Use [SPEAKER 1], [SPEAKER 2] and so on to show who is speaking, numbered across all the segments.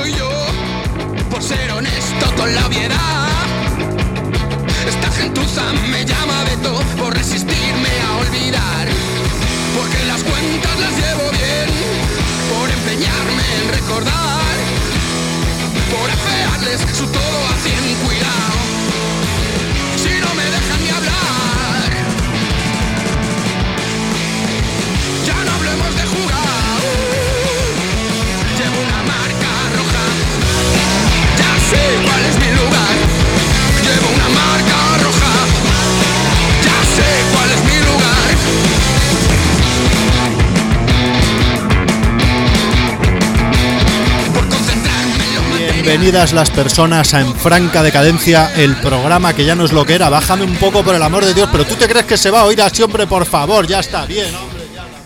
[SPEAKER 1] soy yo, por ser honesto con la obviedad. Esta gentuza me llama Beto por resistirme a olvidar, porque las cuentas las llevo bien, por empeñarme en recordar, por afearles su todo a 100, cuidado, si no me dejan ni hablar. Ya no hablemos de jugar, llevo una marca roja, ya sé cuál es mi lugar. Llevo una marca roja, ya sé cuál es mi lugar. Por concentrarme en lo material.
[SPEAKER 2] Bienvenidas las personas a En Franca Decadencia, el programa que ya no es lo que era. Bájame un poco, por el amor de Dios, pero tú te crees que se va a oír así, hombre, por favor, ya está bien, hombre.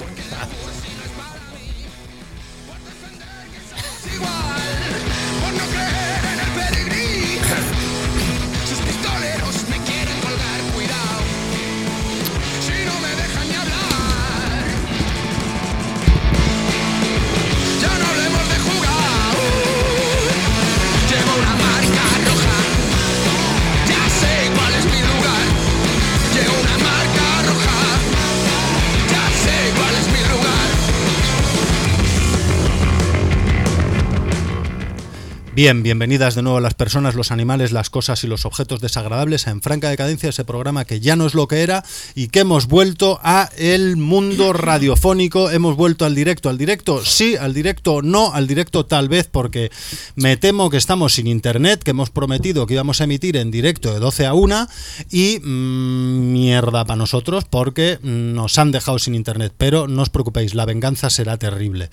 [SPEAKER 2] Bien, bienvenidas de nuevo las personas, los animales, las cosas y los objetos desagradables a En Franca Decadencia, ese programa que ya no es lo que era y que hemos vuelto a el mundo radiofónico. Hemos vuelto al directo sí, al directo no, al directo tal vez, porque me temo que estamos sin internet, que hemos prometido que íbamos a emitir en directo de 12 a 1 y mierda para nosotros porque nos han dejado sin internet, pero no os preocupéis, la venganza será terrible.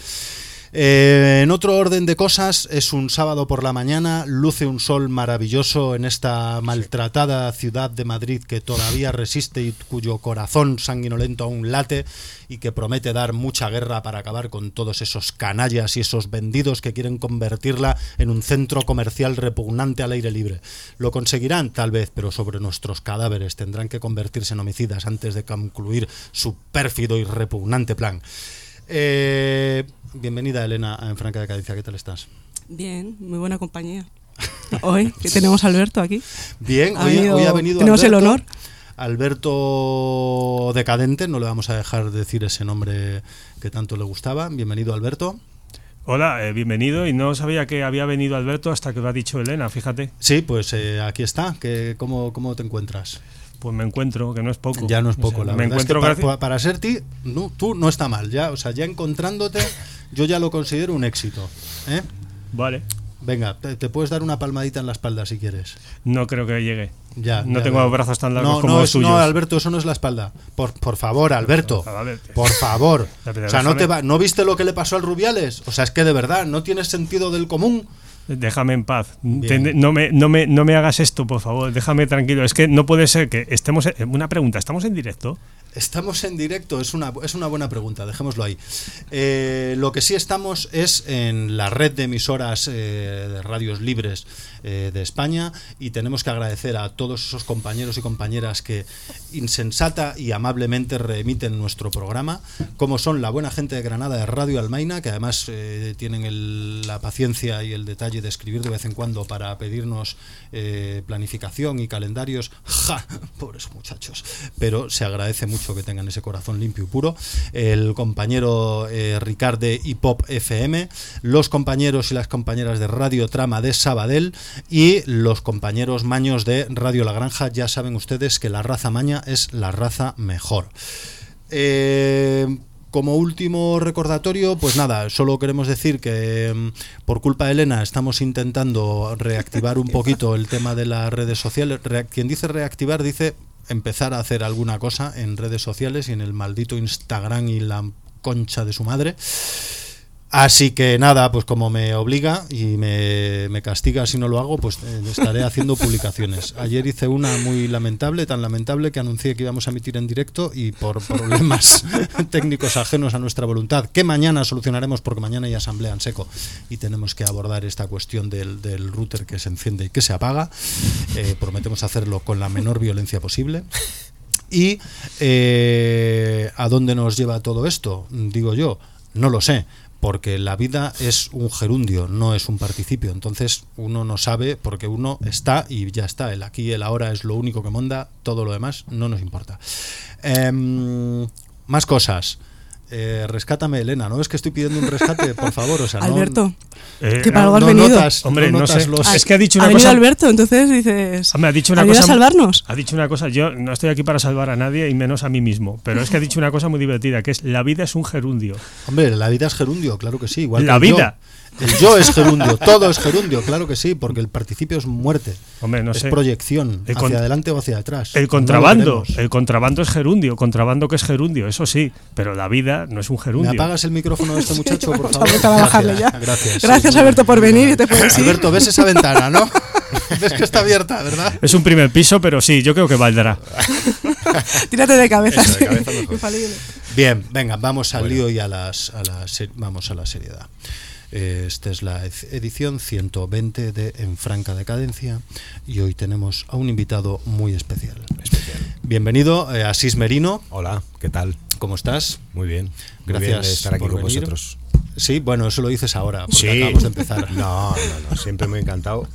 [SPEAKER 2] En otro orden de cosas, es un sábado por la mañana, luce un sol maravilloso en esta maltratada ciudad de Madrid que todavía resiste y cuyo corazón sanguinolento aún late y que promete dar mucha guerra para acabar con todos esos canallas y esos vendidos que quieren convertirla en un centro comercial repugnante al aire libre. ¿Lo conseguirán? Tal vez, pero sobre nuestros cadáveres tendrán que convertirse en homicidas antes de concluir su pérfido y repugnante plan. Bienvenida, Elena, a En Franca Decadencia. ¿Qué tal estás?
[SPEAKER 3] Bien, muy buena compañía. Hoy que tenemos a Alberto aquí.
[SPEAKER 2] Bien, hoy ha venido
[SPEAKER 3] tenemos
[SPEAKER 2] Alberto,
[SPEAKER 3] el honor.
[SPEAKER 2] Alberto Decadente, no le vamos a dejar decir ese nombre que tanto le gustaba. Bienvenido, Alberto.
[SPEAKER 4] Hola, bienvenido, y no sabía que había venido Alberto hasta que lo ha dicho Elena, fíjate.
[SPEAKER 2] Sí, pues aquí está. ¿Cómo te encuentras?
[SPEAKER 4] Pues me encuentro, que no es poco.
[SPEAKER 2] Ya no es poco,
[SPEAKER 4] o sea,
[SPEAKER 2] la
[SPEAKER 4] me
[SPEAKER 2] verdad
[SPEAKER 4] encuentro
[SPEAKER 2] es que para ser ti, no, tú no está mal, ya, o sea, ya encontrándote, yo ya lo considero un éxito, ¿eh?
[SPEAKER 4] Vale.
[SPEAKER 2] Venga, te puedes dar una palmadita en la espalda si quieres.
[SPEAKER 4] No creo que llegue.
[SPEAKER 2] Ya,
[SPEAKER 4] no
[SPEAKER 2] ya
[SPEAKER 4] tengo
[SPEAKER 2] veo.
[SPEAKER 4] brazos tan largos como los suyos.
[SPEAKER 2] No, Alberto, eso no es la espalda. Por favor, Alberto. Por favor. O sea, ¿no viste lo que le pasó al Rubiales? O sea, es que de verdad, no tienes sentido del común.
[SPEAKER 4] Déjame en paz. No me hagas esto, por favor. Déjame tranquilo. Es que no puede ser que estemos... Una pregunta, ¿estamos en directo?
[SPEAKER 2] Estamos en directo, es una buena pregunta, dejémoslo ahí. Lo que sí estamos es en la red de emisoras de radios libres de España, y tenemos que agradecer a todos esos compañeros y compañeras que insensata y amablemente reemiten nuestro programa, como son la buena gente de Granada de Radio Almaina, que además tienen la paciencia y el detalle de escribir de vez en cuando para pedirnos planificación y calendarios. ¡Ja! Pobres muchachos, pero se agradece mucho que tengan ese corazón limpio y puro. El compañero Ricard de Hipop FM, los compañeros y las compañeras de Radio Trama de Sabadell y los compañeros maños de Radio La Granja. Ya saben ustedes que la raza maña es la raza mejor. Como último recordatorio, pues nada, solo queremos decir que por culpa de Elena estamos intentando reactivar un poquito el tema de las redes sociales. Quien dice reactivar dice empezar a hacer alguna cosa en redes sociales y en el maldito Instagram y la concha de su madre. Así que nada, pues como me obliga y me castiga si no lo hago, pues estaré haciendo publicaciones. Ayer hice una muy lamentable, tan lamentable que anuncié que íbamos a emitir en directo y por problemas técnicos ajenos a nuestra voluntad, que mañana solucionaremos porque mañana hay asamblea en seco y tenemos que abordar esta cuestión del router que se enciende y que se apaga. Prometemos hacerlo con la menor violencia posible. ¿Y ¿a dónde nos lleva todo esto? Digo yo, no lo sé. porque la vida es un gerundio, no es un participio. Entonces uno no sabe porque uno está y ya está. El aquí y el ahora es lo único que manda, todo lo demás no nos importa. Más cosas. Rescátame, Elena. ¿No ves que estoy pidiendo un rescate? Por favor, o sea,
[SPEAKER 3] Alberto,
[SPEAKER 2] no,
[SPEAKER 3] que para algo has venido.
[SPEAKER 4] Hombre, no sé. Es que ha dicho
[SPEAKER 3] ha
[SPEAKER 4] una
[SPEAKER 3] venido
[SPEAKER 4] cosa.
[SPEAKER 3] Alberto, entonces dices.
[SPEAKER 4] Hombre, ha dicho una
[SPEAKER 3] ¿ha venido
[SPEAKER 4] cosa.
[SPEAKER 3] a salvarnos?
[SPEAKER 4] Ha dicho una cosa. Yo no estoy aquí para salvar a nadie y menos a mí mismo. Pero es que ha dicho una cosa muy divertida, que es la vida es un gerundio.
[SPEAKER 2] Hombre, la vida es gerundio, claro que sí. Igual
[SPEAKER 4] La
[SPEAKER 2] que el
[SPEAKER 4] vida.
[SPEAKER 2] Yo. El yo es gerundio, todo es gerundio, claro que sí, porque el participio es muerte.
[SPEAKER 4] Hombre, no
[SPEAKER 2] es
[SPEAKER 4] sé.
[SPEAKER 2] proyección, hacia adelante o hacia atrás.
[SPEAKER 4] El contrabando. El contrabando es gerundio. Contrabando que es gerundio, eso sí. Pero la vida no es un gerundio.
[SPEAKER 2] ¿Me apagas el micrófono de este muchacho, por favor?
[SPEAKER 3] Vamos a bajarle ya.
[SPEAKER 2] Gracias.
[SPEAKER 3] Gracias,
[SPEAKER 2] Sí,
[SPEAKER 3] Alberto, por venir y te puedes ir.
[SPEAKER 2] Alberto, ves esa ventana, ¿no? Ves que está abierta, ¿verdad?
[SPEAKER 4] Es un primer piso, pero sí, yo creo que valdrá.
[SPEAKER 3] Tírate de cabeza.
[SPEAKER 5] Eso, de cabeza mejor.
[SPEAKER 3] Infalible.
[SPEAKER 2] Bien, venga, vamos al lío y vamos a la seriedad. Esta es la edición 120 de En Franca Decadencia y hoy tenemos a un invitado muy especial. Bienvenido, Asís Merino.
[SPEAKER 5] Hola, ¿qué tal?
[SPEAKER 2] ¿Cómo estás?
[SPEAKER 5] Muy bien. Muy
[SPEAKER 2] Gracias
[SPEAKER 5] bien de estar aquí
[SPEAKER 2] por
[SPEAKER 5] con
[SPEAKER 2] venir.
[SPEAKER 5] vosotros.
[SPEAKER 2] Sí, bueno, eso lo dices ahora, porque
[SPEAKER 5] Sí.
[SPEAKER 2] acabamos de empezar.
[SPEAKER 5] No, siempre me ha encantado.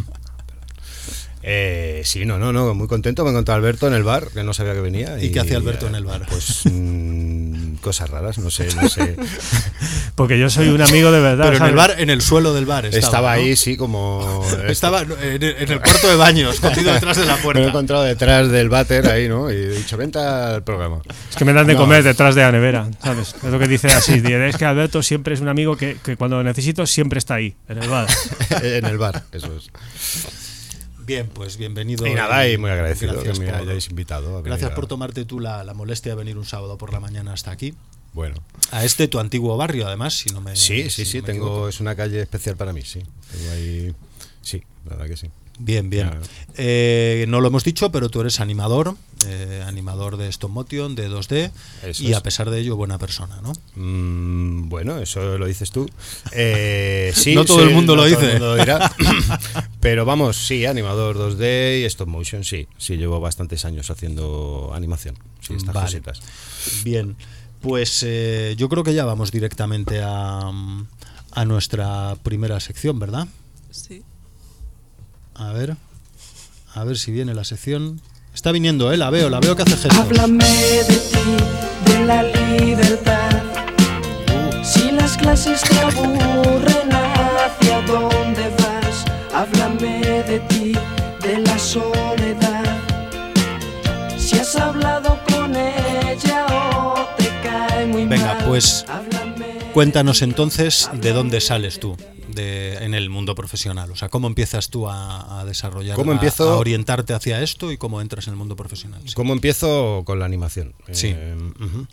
[SPEAKER 5] Sí, no, muy contento. Me encontré a Alberto en el bar, que no sabía que venía.
[SPEAKER 2] ¿Y qué hacía Alberto en el bar?
[SPEAKER 5] Pues cosas raras, no sé.
[SPEAKER 4] Porque yo soy un amigo de verdad.
[SPEAKER 2] Pero en
[SPEAKER 4] ¿sabes?
[SPEAKER 2] el bar, en el suelo del bar estaba, ¿no?
[SPEAKER 5] ahí, sí, como...
[SPEAKER 2] Estaba en el cuarto de baño, escondido detrás de la
[SPEAKER 5] Me
[SPEAKER 2] puerta.
[SPEAKER 5] lo he encontrado detrás del váter ahí, ¿no? Y he dicho, vente al programa.
[SPEAKER 4] Es que me dan de
[SPEAKER 5] No.
[SPEAKER 4] comer detrás de la nevera, ¿sabes? Es lo que dice así. Es que Alberto siempre es un amigo que cuando lo necesito siempre está ahí, en el bar.
[SPEAKER 5] En el bar, eso es.
[SPEAKER 2] Bien, pues bienvenido.
[SPEAKER 5] Y nada, y muy agradecido
[SPEAKER 2] Gracias
[SPEAKER 5] que me
[SPEAKER 2] por-
[SPEAKER 5] hayáis invitado. a venir
[SPEAKER 2] Gracias por
[SPEAKER 5] a-
[SPEAKER 2] tomarte tú la molestia de venir un sábado por la mañana hasta aquí.
[SPEAKER 5] Bueno.
[SPEAKER 2] A tu antiguo barrio, además, si no me
[SPEAKER 5] Sí,
[SPEAKER 2] si no me
[SPEAKER 5] tengo,
[SPEAKER 2] equivoco.
[SPEAKER 5] es una calle especial para mí, sí. Tengo ahí, sí, la verdad que sí.
[SPEAKER 2] Bien.
[SPEAKER 5] Ya.
[SPEAKER 2] No lo hemos dicho, pero tú eres animador de stop motion, de 2D,
[SPEAKER 5] Eso
[SPEAKER 2] y
[SPEAKER 5] es.
[SPEAKER 2] a pesar de ello, buena persona, ¿no?
[SPEAKER 5] Bueno, eso lo dices tú. Sí,
[SPEAKER 2] No todo el mundo lo
[SPEAKER 5] todo
[SPEAKER 2] dice.
[SPEAKER 5] el mundo lo dirá. Pero vamos, sí, animador 2D y stop motion, sí. Sí, llevo bastantes años haciendo animación. Sí, estas
[SPEAKER 2] Vale.
[SPEAKER 5] cositas.
[SPEAKER 2] Bien, pues yo creo que ya vamos directamente a nuestra primera sección, ¿verdad?
[SPEAKER 3] Sí.
[SPEAKER 2] A ver si viene la sección. Está viniendo, la veo que hace gestos.
[SPEAKER 6] Háblame de ti, de la libertad. Si las clases te aburren, ¿hacia dónde vas? Háblame de ti, de la soledad. Si has hablado con ella o te cae muy
[SPEAKER 2] Venga,
[SPEAKER 6] mal.
[SPEAKER 2] pues
[SPEAKER 6] Háblame
[SPEAKER 2] cuéntanos entonces de dónde sales tú en el mundo profesional. O sea, cómo empiezas tú a desarrollar,
[SPEAKER 5] ¿Cómo empiezo?
[SPEAKER 2] a orientarte hacia esto y cómo entras en el mundo profesional. Sí.
[SPEAKER 5] ¿Cómo empiezo con la animación?
[SPEAKER 2] Sí.
[SPEAKER 5] Ujú.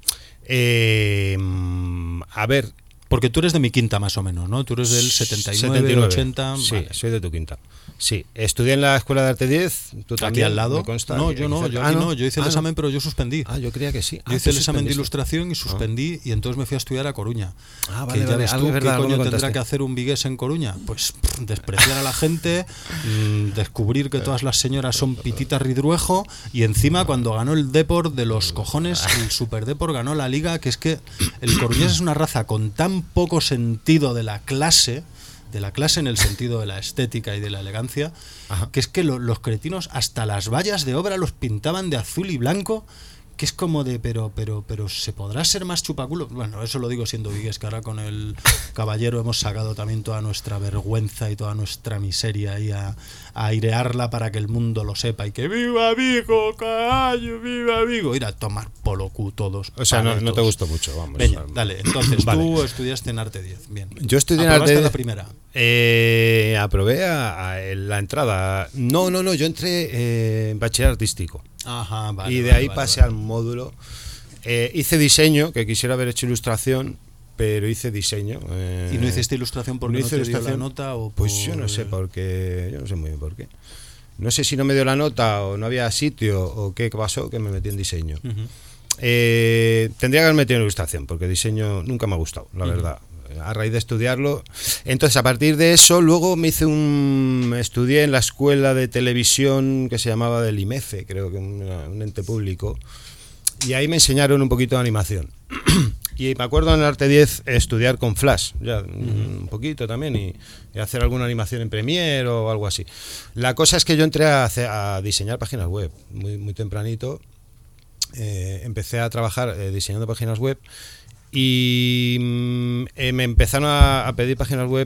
[SPEAKER 5] A ver,
[SPEAKER 2] Porque tú eres de mi quinta más o menos, ¿no? Tú eres del 79, 80...
[SPEAKER 5] Sí,
[SPEAKER 2] vale.
[SPEAKER 5] soy de tu quinta. Sí, estudié en la Escuela de Arte 10. ¿Tú
[SPEAKER 2] Aquí
[SPEAKER 5] también?
[SPEAKER 2] al lado.
[SPEAKER 5] Me consta.
[SPEAKER 2] No, yo no, yo aquí no. Yo hice el examen, pero yo suspendí.
[SPEAKER 5] Yo creía que sí.
[SPEAKER 2] Yo hice
[SPEAKER 5] tú
[SPEAKER 2] el examen de
[SPEAKER 5] suspendiste.
[SPEAKER 2] ilustración y suspendí, y entonces me fui a estudiar a Coruña.
[SPEAKER 5] Ah, vale,
[SPEAKER 2] que ya
[SPEAKER 5] vale.
[SPEAKER 2] ves
[SPEAKER 5] Algo
[SPEAKER 2] tú,
[SPEAKER 5] es verdad,
[SPEAKER 2] ¿qué
[SPEAKER 5] algo
[SPEAKER 2] coño
[SPEAKER 5] me
[SPEAKER 2] tendrá
[SPEAKER 5] contaste.
[SPEAKER 2] que hacer un vigués en Coruña? Pues despreciar a la gente, descubrir que todas las señoras son pititas ridruejo, y encima cuando ganó el Depor de los cojones, el Super Depor ganó la Liga, que es que el coruñés es una raza con tan poco sentido de la clase en el sentido de la estética y de la elegancia, que es que los cretinos hasta las vallas de obra los pintaban de azul y blanco, que es como de, pero ¿se podrá ser más chupaculo? Bueno, eso lo digo siendo vigues, que ahora con el caballero hemos sacado también toda nuestra vergüenza y toda nuestra miseria ahí a airearla para que el mundo lo sepa, y que ¡viva Vigo, caballo, viva Vigo! Ir a tomar polo cu todos.
[SPEAKER 5] O sea, no te
[SPEAKER 2] paletos.
[SPEAKER 5] gustó mucho, vamos.
[SPEAKER 2] Venga, dale, entonces
[SPEAKER 5] Vale.
[SPEAKER 2] tú estudiaste en Arte 10, bien.
[SPEAKER 5] Yo estudié en
[SPEAKER 2] ¿Aprobaste
[SPEAKER 5] Arte
[SPEAKER 2] la primera?
[SPEAKER 5] Aprobé a la entrada. No, yo entré en bachiller artístico.
[SPEAKER 2] Ajá, vale.
[SPEAKER 5] Y de
[SPEAKER 2] vale,
[SPEAKER 5] ahí
[SPEAKER 2] vale,
[SPEAKER 5] pasé
[SPEAKER 2] vale.
[SPEAKER 5] al módulo. Hice diseño, que quisiera haber hecho ilustración, pero hice diseño.
[SPEAKER 2] ¿Y no hiciste ilustración porque no
[SPEAKER 5] hice
[SPEAKER 2] te dio la
[SPEAKER 5] ilustración.
[SPEAKER 2] nota? O
[SPEAKER 5] Pues
[SPEAKER 2] por-
[SPEAKER 5] yo no sé por qué, yo no sé muy bien por qué. No sé si no me dio la nota o no había sitio o qué pasó, que me metí en diseño.
[SPEAKER 2] Ujú.
[SPEAKER 5] Tendría que haber metido en ilustración, porque diseño nunca me ha gustado, la verdad. A raíz de estudiarlo. Entonces, a partir de eso, luego estudié en la escuela de televisión que se llamaba del IMEFE, creo que un ente público, y ahí me enseñaron un poquito de animación. Y me acuerdo en el Arte 10 estudiar con Flash, ya un poquito también, y hacer alguna animación en Premiere o algo así. La cosa es que yo entré a diseñar páginas web muy tempranito. Empecé a trabajar diseñando páginas web y me empezaron a pedir páginas web.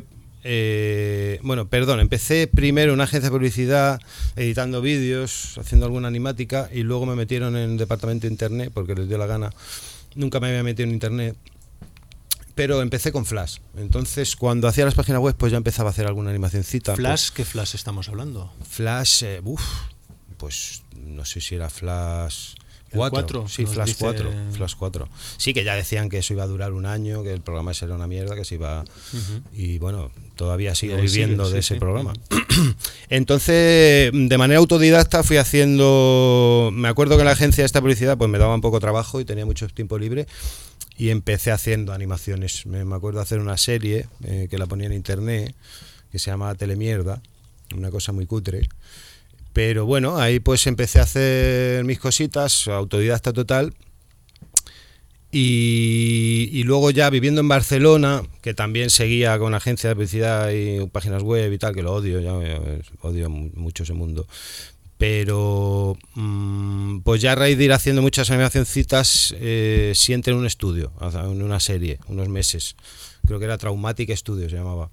[SPEAKER 5] Empecé primero en una agencia de publicidad editando vídeos, haciendo alguna animática, y luego me metieron en el departamento de internet porque les dio la gana. Nunca me había metido en internet, pero empecé con Flash. Entonces, cuando hacía las páginas web, pues ya empezaba a hacer alguna animacioncita.
[SPEAKER 2] ¿Flash? ¿Qué Flash estamos hablando?
[SPEAKER 5] Flash, pues no sé si era Flash 4. Sí, Flash 4. Flash 4. Sí, que ya decían que eso iba a durar un año, que el programa ese era una mierda, que se iba... Y bueno, todavía sigo viviendo de ese programa. Entonces, de manera autodidacta fui haciendo... Me acuerdo que en la agencia de esta publicidad pues me daba un poco trabajo y tenía mucho tiempo libre, y empecé haciendo animaciones. Me acuerdo hacer una serie que la ponía en internet, que se llama Telemierda, una cosa muy cutre. Pero bueno, ahí pues empecé a hacer mis cositas, autodidacta total. Y luego ya viviendo en Barcelona, que también seguía con agencia de publicidad y páginas web y tal, que lo odio, odio mucho ese mundo. Pero pues ya a raíz de ir haciendo muchas animacioncitas, sí entré en un estudio, en una serie, unos meses. Creo que era Traumatic Studio, se llamaba.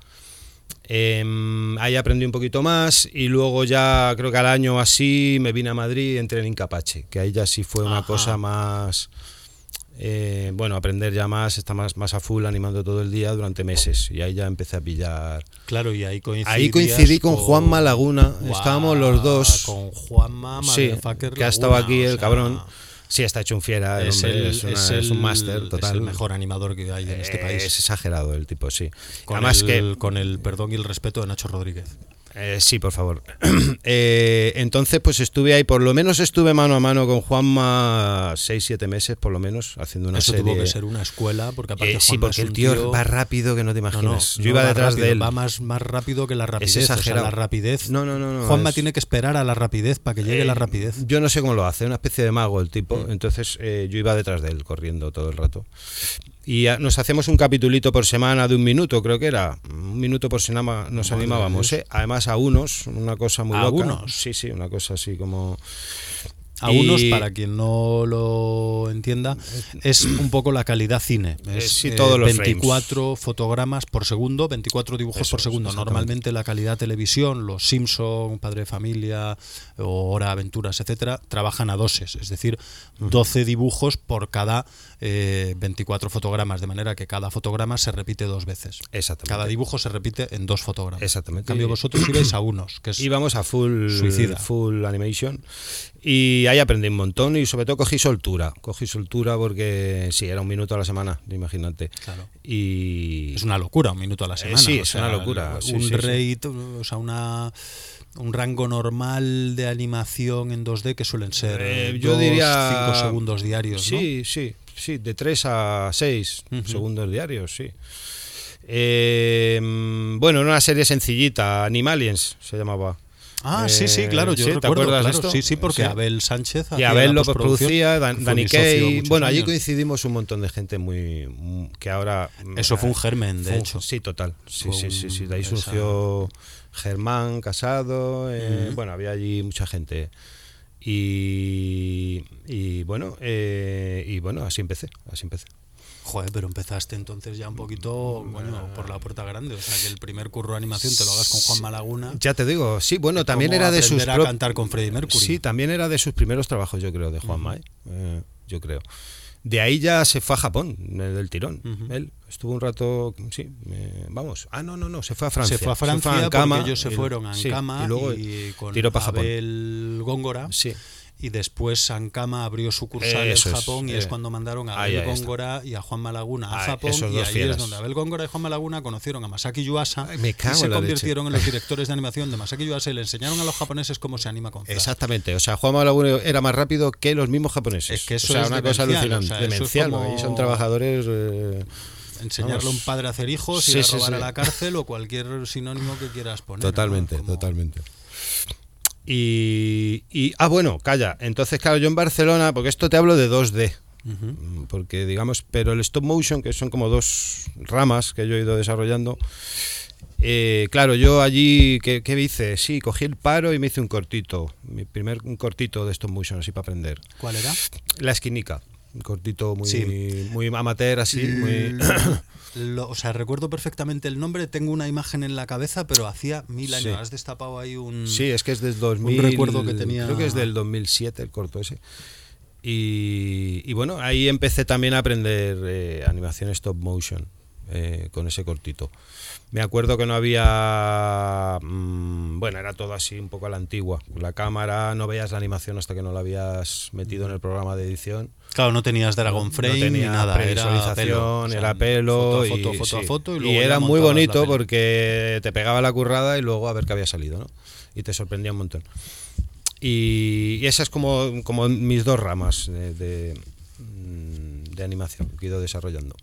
[SPEAKER 5] Ahí aprendí un poquito más, y luego ya creo que al año así me vine a Madrid y entré en Incapace, que ahí ya sí fue una cosa más... aprender ya más, estar más a full animando todo el día durante meses, y ahí ya empecé a pillar.
[SPEAKER 2] Claro, y ahí
[SPEAKER 5] coincidí con Juanma Laguna. Estábamos los dos
[SPEAKER 2] con Juanma,
[SPEAKER 5] que ha estado aquí, el cabrón. Sí, está hecho un fiera, es un máster total.
[SPEAKER 2] Es el mejor animador que hay en este país.
[SPEAKER 5] Es exagerado el tipo, sí.
[SPEAKER 2] Además con el perdón y el respeto de Nacho Rodríguez.
[SPEAKER 5] Sí, por favor. Entonces, pues estuve ahí, por lo menos estuve mano a mano con Juanma 6-7 meses, por lo menos, haciendo una serie.
[SPEAKER 2] Eso tuvo que ser una escuela, porque aparte
[SPEAKER 5] sí, porque el tío va rápido que no te imaginas. Yo iba detrás de él.
[SPEAKER 2] Va más rápido que la rapidez.
[SPEAKER 5] Es exagerado.
[SPEAKER 2] O sea, la rapidez.
[SPEAKER 5] No.
[SPEAKER 2] Juanma tiene que esperar a la rapidez para que llegue la rapidez.
[SPEAKER 5] Yo no sé cómo lo hace, una especie de mago el tipo. Entonces, yo iba detrás de él, corriendo todo el rato. Y nos hacemos un capitulito por semana de 1 minuto, creo que era. 1 minuto por semana nos animábamos, Además a unos, una cosa muy loca.
[SPEAKER 2] Unos.
[SPEAKER 5] Sí, una cosa así como...
[SPEAKER 2] A unos, para quien no lo entienda, es un poco la calidad cine. Es
[SPEAKER 5] todos los
[SPEAKER 2] 24
[SPEAKER 5] frames.
[SPEAKER 2] Fotogramas por segundo, 24 dibujos por segundo. Normalmente la calidad televisión, los Simpson, Padre de Familia o Hora de Aventuras, etcétera, trabajan a doses, es decir, 12 dibujos por cada 24 fotogramas, de manera que cada fotograma se repite 2 veces.
[SPEAKER 5] Exactamente.
[SPEAKER 2] Cada dibujo se repite en 2 fotogramas.
[SPEAKER 5] Exactamente.
[SPEAKER 2] En cambio, vosotros ibais a unos, que es
[SPEAKER 5] íbamos a full animation. Y ahí aprendí un montón, y sobre todo cogí soltura porque sí, era 1 minuto a la semana, imagínate.
[SPEAKER 2] Claro.
[SPEAKER 5] Y
[SPEAKER 2] es una locura, 1 minuto a la semana.
[SPEAKER 5] Sí, es una locura.
[SPEAKER 2] O sea, un rango normal de animación en 2D que suelen ser
[SPEAKER 5] yo diría
[SPEAKER 2] 5 segundos diarios,
[SPEAKER 5] sí, ¿no? Sí, de 3 a 6 segundos diarios, sí. Era una serie sencillita, Animaliens se llamaba.
[SPEAKER 2] Sí, claro, yo recuerdo.
[SPEAKER 5] ¿Te acuerdas
[SPEAKER 2] claro,
[SPEAKER 5] de esto?
[SPEAKER 2] Sí, porque Abel Sánchez
[SPEAKER 5] y Abel lo producía, Dani Kay. Bueno, allí
[SPEAKER 2] años.
[SPEAKER 5] Coincidimos un montón de gente que ahora...
[SPEAKER 2] Eso fue un germen, de hecho.
[SPEAKER 5] Sí, total. Sí. De ahí surgió Germán Casado. Había allí mucha gente. Y así empecé.
[SPEAKER 2] Joder, pero empezaste entonces ya un poquito por la puerta grande, o sea que el primer curro de animación te lo hagas con Juanma Laguna.
[SPEAKER 5] Ya te digo, sí, también era de sus
[SPEAKER 2] a cantar con Freddie Mercury.
[SPEAKER 5] Sí, también era de sus primeros trabajos, yo creo, de Juanma, yo creo. De ahí ya se fue a Japón, del tirón. Él estuvo un rato, se fue a Francia.
[SPEAKER 2] Se fue a Francia porque ellos se fueron a Ankama,
[SPEAKER 5] y luego
[SPEAKER 2] con
[SPEAKER 5] tiró para
[SPEAKER 2] Abel Góngora.
[SPEAKER 5] Sí.
[SPEAKER 2] Y después Ankama abrió sucursal en Japón, y es cuando mandaron a Abel Góngora y a Juanma Laguna a Japón, y ahí es donde Abel Góngora y Juanma Laguna conocieron a Masaki Yuasa y se convirtieron en los directores de animación de Masaki Yuasa, y le enseñaron a los japoneses cómo se anima con Flash.
[SPEAKER 5] Exactamente, o sea, Juanma Laguna era más rápido que los mismos japoneses.
[SPEAKER 2] Es que eso
[SPEAKER 5] es
[SPEAKER 2] una
[SPEAKER 5] cosa alucinante, demencial,
[SPEAKER 2] como...
[SPEAKER 5] y son trabajadores...
[SPEAKER 2] enseñarle a un padre a hacer hijos, ir a robar a la cárcel o cualquier sinónimo que quieras poner.
[SPEAKER 5] Totalmente. Calla. Entonces, claro, yo en Barcelona, porque esto te hablo de 2D, Porque digamos, pero el stop motion, que son como dos ramas que yo he ido desarrollando, claro, yo allí, ¿qué hice? Sí, cogí el paro y me hice un cortito, un cortito de stop motion así para aprender.
[SPEAKER 2] ¿Cuál era?
[SPEAKER 5] La esquinica, un cortito muy,
[SPEAKER 2] Sí.
[SPEAKER 5] muy amateur así, muy...
[SPEAKER 2] O sea, recuerdo perfectamente el nombre, tengo una imagen en la cabeza, pero hacía 1000 años.
[SPEAKER 5] Sí.
[SPEAKER 2] Has destapado ahí un...
[SPEAKER 5] Sí, es que es del 2000.
[SPEAKER 2] Un recuerdo que tenía...
[SPEAKER 5] Creo que es del 2007 el corto ese. Y bueno, ahí empecé también a aprender animación stop motion con ese cortito. Me acuerdo que no había... bueno, era todo así un poco a la antigua. La cámara, no veías la animación hasta que no la habías metido en el programa de edición.
[SPEAKER 2] Claro, no tenías Dragon Frame
[SPEAKER 5] No tenía
[SPEAKER 2] ni nada,
[SPEAKER 5] previsualización,
[SPEAKER 2] era pelo. Foto a foto y luego ya
[SPEAKER 5] era muy
[SPEAKER 2] montabas la
[SPEAKER 5] bonito
[SPEAKER 2] peli.
[SPEAKER 5] porque te pegaba la currada y luego a ver qué había salido, ¿no? Y te sorprendía un montón. Y esas como mis dos ramas de animación que he ido desarrollando.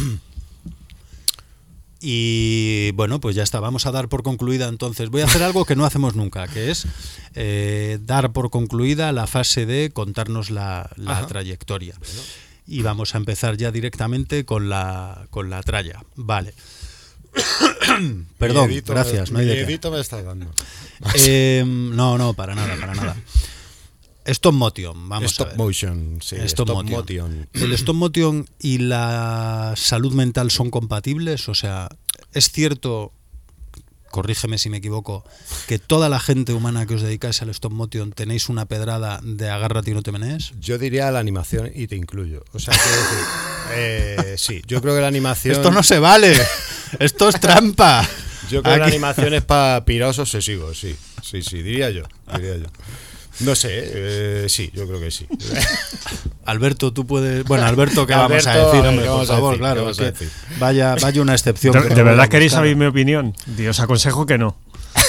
[SPEAKER 2] Y bueno, pues ya está, vamos a dar por concluida entonces. Voy a hacer algo que no hacemos nunca, que es dar por concluida la fase de contarnos la trayectoria. Y vamos a empezar ya directamente con la tralla. Vale. Perdón,
[SPEAKER 5] Miedito,
[SPEAKER 2] gracias. No hay de qué.
[SPEAKER 5] miedito me está dando.
[SPEAKER 2] No, para nada. Stop motion, vamos a ver.
[SPEAKER 5] Stop motion, sí.
[SPEAKER 2] Stop motion. ¿El stop motion y la salud mental son compatibles? O sea, ¿es cierto, corrígeme si me equivoco, que toda la gente humana que os dedicáis al stop motion tenéis una pedrada de agárrate y no te menees?
[SPEAKER 5] Yo diría la animación y te incluyo. O sea, quiero decir, sí, yo creo que la animación...
[SPEAKER 2] ¡Esto no se vale! ¡Esto es trampa!
[SPEAKER 5] Yo creo que la
[SPEAKER 2] Aquí-
[SPEAKER 5] animación es para pirados obsesivos, sí, diría yo. No sé, sí, yo creo que sí.
[SPEAKER 2] Alberto, tú puedes... Bueno, Alberto, ¿qué
[SPEAKER 5] Alberto,
[SPEAKER 2] vamos a decir, hombre?
[SPEAKER 5] ¿qué
[SPEAKER 2] Por
[SPEAKER 5] vamos a
[SPEAKER 2] favor,
[SPEAKER 5] decir?
[SPEAKER 2] claro.
[SPEAKER 5] ¿Qué vamos a
[SPEAKER 2] que
[SPEAKER 5] decir?
[SPEAKER 2] vaya una excepción. que
[SPEAKER 4] ¿De
[SPEAKER 2] no voy
[SPEAKER 4] verdad
[SPEAKER 2] a
[SPEAKER 4] queréis
[SPEAKER 2] buscar.
[SPEAKER 4] saber mi opinión? Os aconsejo que no.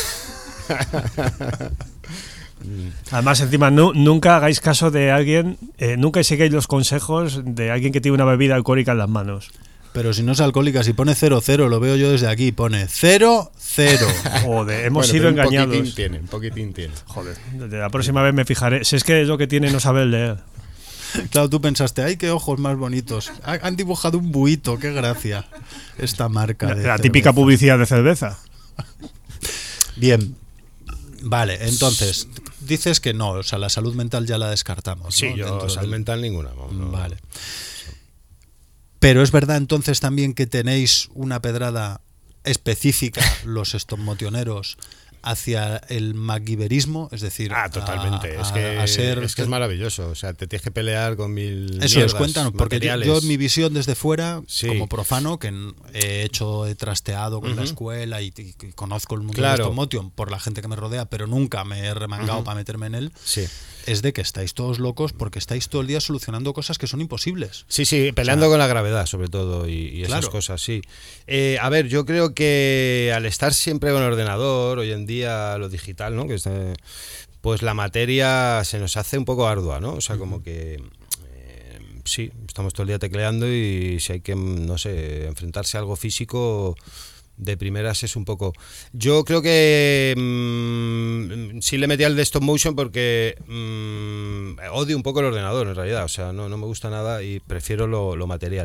[SPEAKER 4] Además, encima, nunca hagáis caso de alguien, nunca sigáis los consejos de alguien que tiene una bebida alcohólica en las manos.
[SPEAKER 2] Pero si no es alcohólica, si pone 0-0, lo veo yo desde aquí, pone 0-0.
[SPEAKER 4] Joder, hemos
[SPEAKER 5] Bueno,
[SPEAKER 4] sido
[SPEAKER 5] pero
[SPEAKER 4] engañados.
[SPEAKER 5] Un poquitín tiene.
[SPEAKER 4] Joder, de la próxima vez me fijaré. Si es que es lo que tiene no saber leer.
[SPEAKER 2] Claro, tú pensaste, ¡ay, qué ojos más bonitos! Han dibujado un buito, qué gracia. Esta marca de
[SPEAKER 4] La típica
[SPEAKER 2] cerveza.
[SPEAKER 4] publicidad de cerveza.
[SPEAKER 2] Bien. Vale, entonces, dices que no, o sea, la salud mental ya la descartamos.
[SPEAKER 5] Sí,
[SPEAKER 2] ¿no?
[SPEAKER 5] yo
[SPEAKER 2] Dentro
[SPEAKER 5] salud
[SPEAKER 2] del-
[SPEAKER 5] mental ninguna. No.
[SPEAKER 2] Vale. Pero es verdad entonces también que tenéis una pedrada específica, los stop motioneros, hacia el MacGyverismo, es decir,
[SPEAKER 5] Totalmente.
[SPEAKER 2] a
[SPEAKER 5] Es
[SPEAKER 2] ser...
[SPEAKER 5] que es maravilloso. O sea, te tienes que pelear con mil.
[SPEAKER 2] Eso es,
[SPEAKER 5] mierdas,
[SPEAKER 2] cuéntanos, porque
[SPEAKER 5] materiales.
[SPEAKER 2] yo mi visión desde fuera,
[SPEAKER 5] Sí.
[SPEAKER 2] como profano, que he trasteado con la escuela y conozco el mundo
[SPEAKER 5] Claro.
[SPEAKER 2] del stop motion por la gente que me rodea, pero nunca me he remangado para meterme en él,
[SPEAKER 5] Sí.
[SPEAKER 2] es de que estáis todos locos porque estáis todo el día solucionando cosas que son imposibles.
[SPEAKER 5] Sí, peleando con la gravedad, sobre todo, y esas
[SPEAKER 2] Claro.
[SPEAKER 5] cosas, sí. A ver, yo creo que al estar siempre con el ordenador, hoy en día lo digital, ¿no? Pues la materia se nos hace un poco ardua, ¿no? O sea, como que sí, estamos todo el día tecleando y si hay que, no sé, enfrentarse a algo físico, de primeras es un poco... Yo creo que sí le metí al de stop motion porque odio un poco el ordenador en realidad, o sea, no me gusta nada y prefiero lo material.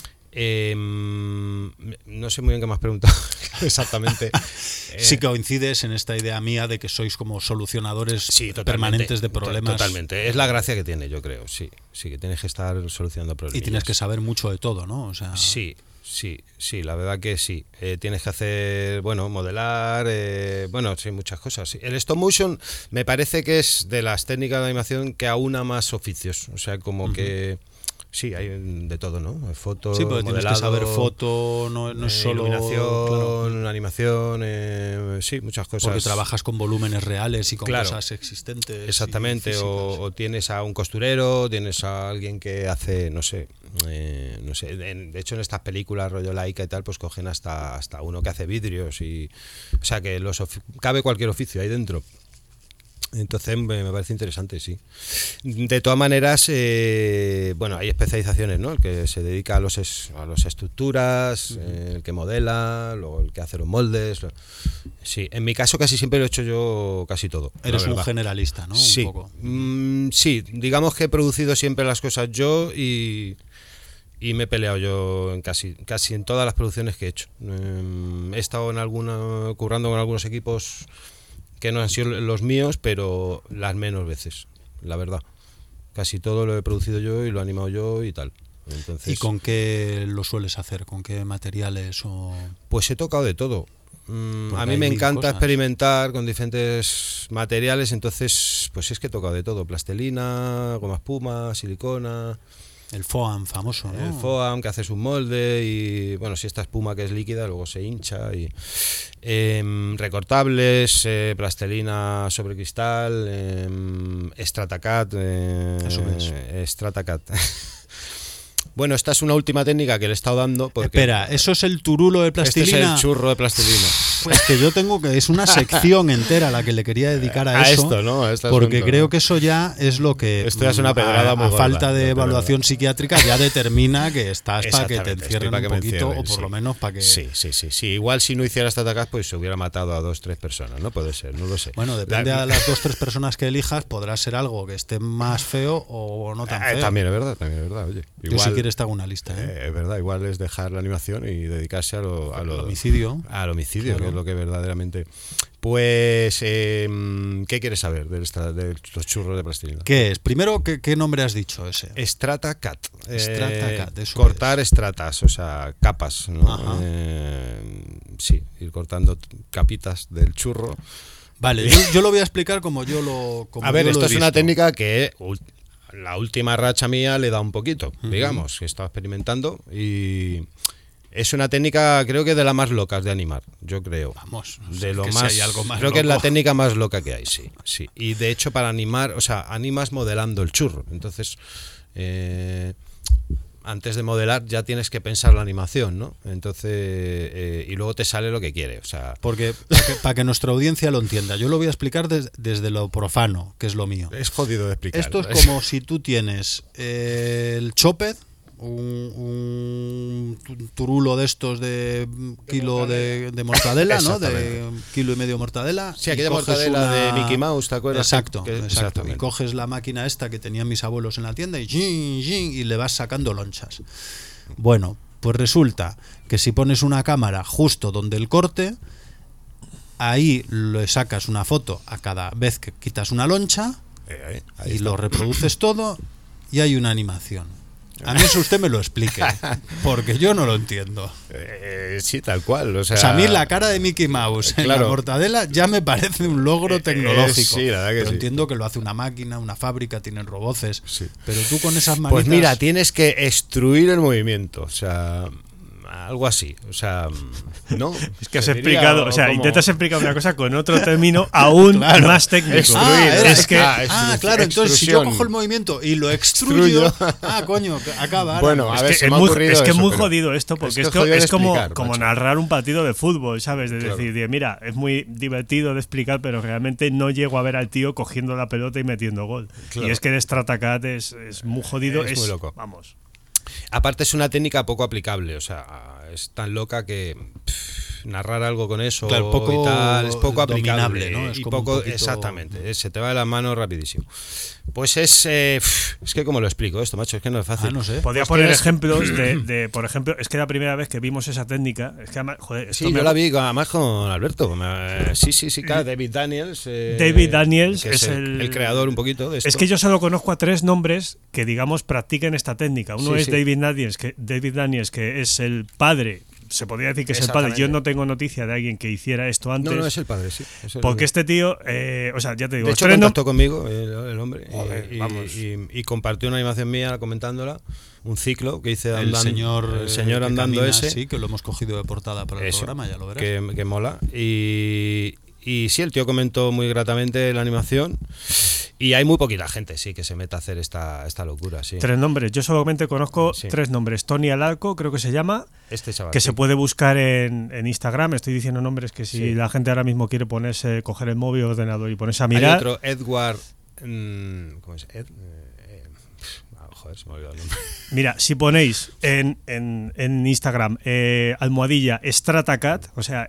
[SPEAKER 5] No sé muy bien qué me has preguntado exactamente.
[SPEAKER 2] Sí que coincides en esta idea mía de que sois como solucionadores
[SPEAKER 5] Sí, totalmente,
[SPEAKER 2] permanentes de problemas.
[SPEAKER 5] Totalmente, es la gracia que tiene, yo creo, sí, que tienes que estar solucionando problemas.
[SPEAKER 2] Y tienes que saber mucho de todo, ¿no? O sea,
[SPEAKER 5] Sí, la verdad que sí. Tienes que hacer, modelar, sí, muchas cosas. Sí. El stop motion me parece que es de las técnicas de animación que aúna más oficios, o sea, como que... Sí, hay de todo, ¿no? Foto,
[SPEAKER 2] sí, pero tienes que
[SPEAKER 5] modelado,
[SPEAKER 2] saber foto, no es solo
[SPEAKER 5] iluminación,
[SPEAKER 2] claro,
[SPEAKER 5] animación, sí, muchas cosas.
[SPEAKER 2] porque trabajas con volúmenes reales y con
[SPEAKER 5] Claro.
[SPEAKER 2] cosas existentes.
[SPEAKER 5] Exactamente,
[SPEAKER 2] y físicas.
[SPEAKER 5] o tienes a un costurero, tienes a alguien que hace, no sé, de hecho en estas películas rollo Laika y tal, pues cogen hasta uno que hace vidrios y, o sea que cabe cualquier oficio ahí dentro. Entonces me parece interesante, sí. De todas maneras, bueno, hay especializaciones, ¿no? El que se dedica a las estructuras, el que modela, luego el que hace los moldes. Sí, en mi caso casi siempre lo he hecho yo casi todo.
[SPEAKER 2] Eres un generalista, ¿no?
[SPEAKER 5] Sí,
[SPEAKER 2] un poco.
[SPEAKER 5] Sí, digamos que he producido siempre las cosas yo y me he peleado yo en casi en todas las producciones que he hecho. He estado currando con algunos equipos que no han sido los míos, pero las menos veces, la verdad. Casi todo lo he producido yo y lo he animado yo y tal. Entonces,
[SPEAKER 2] ¿y con qué lo sueles hacer? ¿Con qué materiales?
[SPEAKER 5] Pues he tocado de todo. A mí me encanta experimentar con diferentes materiales, entonces pues es que he tocado de todo. Plastelina, goma espuma, silicona...
[SPEAKER 2] El foam famoso, ¿no?
[SPEAKER 5] El foam, que haces un molde y, bueno, si esta espuma que es líquida, luego se hincha. Y recortables, plastelina sobre cristal, StrataCAD.
[SPEAKER 2] Eso es.
[SPEAKER 5] StrataCAD. Bueno, esta es una última técnica que le he estado dando. Porque
[SPEAKER 2] espera, ¿eso es el turulo de plastilina?
[SPEAKER 5] Este es el churro de plastilina.
[SPEAKER 2] Pues que yo es una sección entera la que le quería dedicar a eso.
[SPEAKER 5] Esto, ¿no?
[SPEAKER 2] Porque creo que eso ya es lo que,
[SPEAKER 5] esto ya es una pedrada muy
[SPEAKER 2] a
[SPEAKER 5] gorda,
[SPEAKER 2] falta de evaluación psiquiátrica, ya determina que estás para que te encierren un poquito, o por lo menos para que...
[SPEAKER 5] Sí. Igual si no hiciera StrataCAD, pues se hubiera matado a 2-3 personas, ¿no? Puede ser, no lo sé.
[SPEAKER 2] Bueno, depende de las 2-3 personas que elijas, podrá ser algo que esté más feo o no tan feo.
[SPEAKER 5] También es verdad, Oye, igual,
[SPEAKER 2] yo si quieres te hago una lista.
[SPEAKER 5] Es verdad, igual es dejar la animación y dedicarse al
[SPEAKER 2] homicidio.
[SPEAKER 5] Al homicidio,
[SPEAKER 2] claro.
[SPEAKER 5] Que es lo que verdaderamente... Pues, ¿qué quieres saber de los churros de plastilina?
[SPEAKER 2] ¿Qué es? Primero, ¿qué nombre has dicho ese?
[SPEAKER 5] StrataCAD.
[SPEAKER 2] StrataCAD, eso
[SPEAKER 5] cortar estratas, o sea, capas, ¿no? Sí, ir cortando capitas del churro.
[SPEAKER 2] Vale, yo lo voy a explicar como yo lo
[SPEAKER 5] A ver, esto es
[SPEAKER 2] visto.
[SPEAKER 5] una técnica que la última racha mía le da un poquito, digamos, que he estado experimentando y... Es una técnica, creo que de las más locas de animar, yo creo.
[SPEAKER 2] Vamos,
[SPEAKER 5] de lo
[SPEAKER 2] que
[SPEAKER 5] más,
[SPEAKER 2] si hay algo más
[SPEAKER 5] creo
[SPEAKER 2] loco.
[SPEAKER 5] que es la técnica más loca que hay, sí. Y de hecho para animar, o sea, animas modelando el churro. Entonces, antes de modelar ya tienes que pensar la animación, ¿no? Entonces, y luego te sale lo que quiere, o sea...
[SPEAKER 2] Porque, para que nuestra audiencia lo entienda, yo lo voy a explicar desde lo profano, que es lo mío.
[SPEAKER 5] Es jodido de explicar.
[SPEAKER 2] Esto es como si tú tienes el choped, un turulo de estos de kilo de mortadela, ¿no? De 1,5 kilo de mortadela.
[SPEAKER 5] Sí, aquella mortadela de Mickey Mouse, ¿te acuerdas?
[SPEAKER 2] Exacto. Y coges la máquina esta que tenían mis abuelos en la tienda y le vas sacando lonchas. Bueno, pues resulta que si pones una cámara justo donde el corte, ahí le sacas una foto a cada vez que quitas una loncha y lo reproduces todo y hay una animación. A mí eso usted me lo explique, porque yo no lo entiendo.
[SPEAKER 5] Sí, tal cual. O sea,
[SPEAKER 2] a mí la cara de Mickey Mouse en la mortadela ya me parece un logro tecnológico.
[SPEAKER 5] Sí, la verdad que
[SPEAKER 2] pero
[SPEAKER 5] sí.
[SPEAKER 2] Entiendo que lo hace una máquina, una fábrica, tienen roboces.
[SPEAKER 5] Sí.
[SPEAKER 2] Pero tú con esas manitas...
[SPEAKER 5] Pues mira, tienes que extruir el movimiento, o sea... Algo así, o sea, ¿no?
[SPEAKER 4] Es que has explicado, o sea, intentas explicar una cosa con otro término aún más técnico.
[SPEAKER 2] Claro, entonces si yo cojo el movimiento y lo extruyo, coño, acaba.
[SPEAKER 5] Bueno, a ver,
[SPEAKER 4] es que es muy jodido esto, porque esto es como narrar un partido de fútbol, ¿sabes? De decir, mira, es muy divertido de explicar, pero realmente no llego a ver al tío cogiendo la pelota y metiendo gol. Claro. Y es que el StrataCAD es muy jodido,
[SPEAKER 5] es muy loco.
[SPEAKER 4] Vamos.
[SPEAKER 5] Aparte es una técnica poco aplicable, o sea, es tan loca que narrar algo con eso y tal es poco aplicable, ¿no? Es y poco exactamente, se te va de las manos rapidísimo. Pues es que como lo explico esto, macho, es que no es fácil.
[SPEAKER 2] No sé.
[SPEAKER 4] Podría poner ejemplos de por ejemplo, es que la primera vez que vimos esa técnica, es que además, joder,
[SPEAKER 5] sí, yo la vi además con Alberto. Sí, claro, David Daniels.
[SPEAKER 4] David Daniels
[SPEAKER 5] que es el creador un poquito de esto.
[SPEAKER 4] Es que yo solo conozco a 3 nombres que digamos practiquen esta técnica. Uno es David Daniels, que es el padre. Se podría decir que es el padre. Yo no tengo noticia de alguien que hiciera esto antes.
[SPEAKER 5] No, es el padre, sí.
[SPEAKER 4] Porque este tío, o sea, ya te digo.
[SPEAKER 5] De hecho, contactó conmigo el hombre y compartió una animación mía comentándola, un ciclo que hice
[SPEAKER 2] el señor
[SPEAKER 5] andando
[SPEAKER 2] camina,
[SPEAKER 5] ese.
[SPEAKER 2] Sí, que lo hemos cogido de portada para el programa, ya lo verás.
[SPEAKER 5] Que mola. Y sí, el tío comentó muy gratamente la animación. Y hay muy poquita gente, sí, que se mete a hacer esta locura, sí.
[SPEAKER 4] 3 nombres. Yo solamente conozco 3 nombres. Tony Alarco, creo que se llama.
[SPEAKER 5] Este chaval.
[SPEAKER 4] Que se puede buscar en Instagram. Estoy diciendo nombres que si la gente ahora mismo quiere ponerse, coger el móvil o ordenador y ponerse a mirar.
[SPEAKER 5] Hay otro, Edward. ¿Cómo es? Joder, se me ha olvidado el nombre.
[SPEAKER 4] Mira, si ponéis en Instagram almohadilla StrataCut, o sea,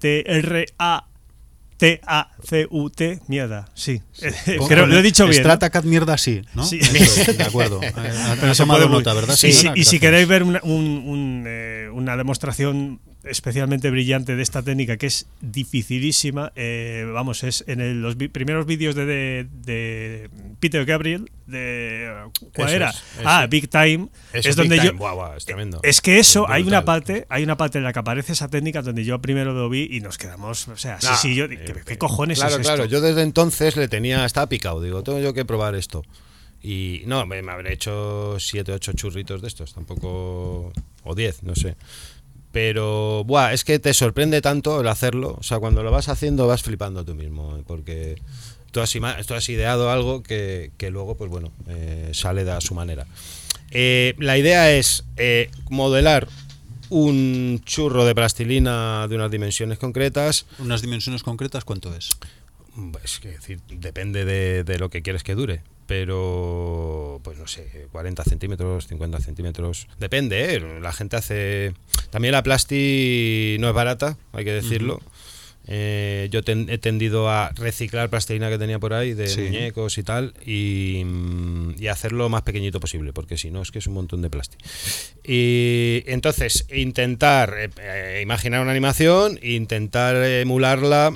[SPEAKER 4] STRATACUT, mierda, sí. Creo, lo he dicho bien.
[SPEAKER 2] StrataCut, mierda, sí, ¿no?
[SPEAKER 4] Sí.
[SPEAKER 2] Eso, de acuerdo.
[SPEAKER 4] Pero
[SPEAKER 2] se tomado nota, ¿verdad?
[SPEAKER 4] Sí, y si queréis ver una demostración especialmente brillante de esta técnica, que es dificilísima, vamos, es en los primeros vídeos de Peter Gabriel, ¿cuál
[SPEAKER 5] eso
[SPEAKER 4] era?
[SPEAKER 5] Es,
[SPEAKER 4] Big Time.
[SPEAKER 5] Eso,
[SPEAKER 4] es donde
[SPEAKER 5] Big
[SPEAKER 4] yo
[SPEAKER 5] Time. Wow, es tremendo.
[SPEAKER 4] Es que eso,
[SPEAKER 5] Es
[SPEAKER 4] hay una parte en la que aparece esa técnica donde yo primero lo vi y nos quedamos, o sea, ¿qué cojones
[SPEAKER 5] claro,
[SPEAKER 4] es esto?
[SPEAKER 5] Claro, yo desde entonces estaba picado, digo, tengo yo que probar esto. Y no, me habré hecho 7 o 8 churritos de estos, tampoco, o 10, no sé. Pero, es que te sorprende tanto el hacerlo. O sea, cuando lo vas haciendo vas flipando tú mismo, porque tú has ideado algo que luego, pues bueno, sale de a su manera. La idea es modelar un churro de plastilina de unas dimensiones concretas.
[SPEAKER 2] ¿Unas dimensiones concretas cuánto es?
[SPEAKER 5] Es decir, depende de lo que quieres que dure. Pero, pues no sé, 40 centímetros, 50 centímetros. Depende, ¿eh? La gente hace... También la plasti no es barata, hay que decirlo. Yo he tendido a reciclar plastilina que tenía por ahí, de muñecos y tal, y hacerlo lo más pequeñito posible, porque si no es que es un montón de plasti. Y entonces, intentar imaginar una animación, intentar emularla,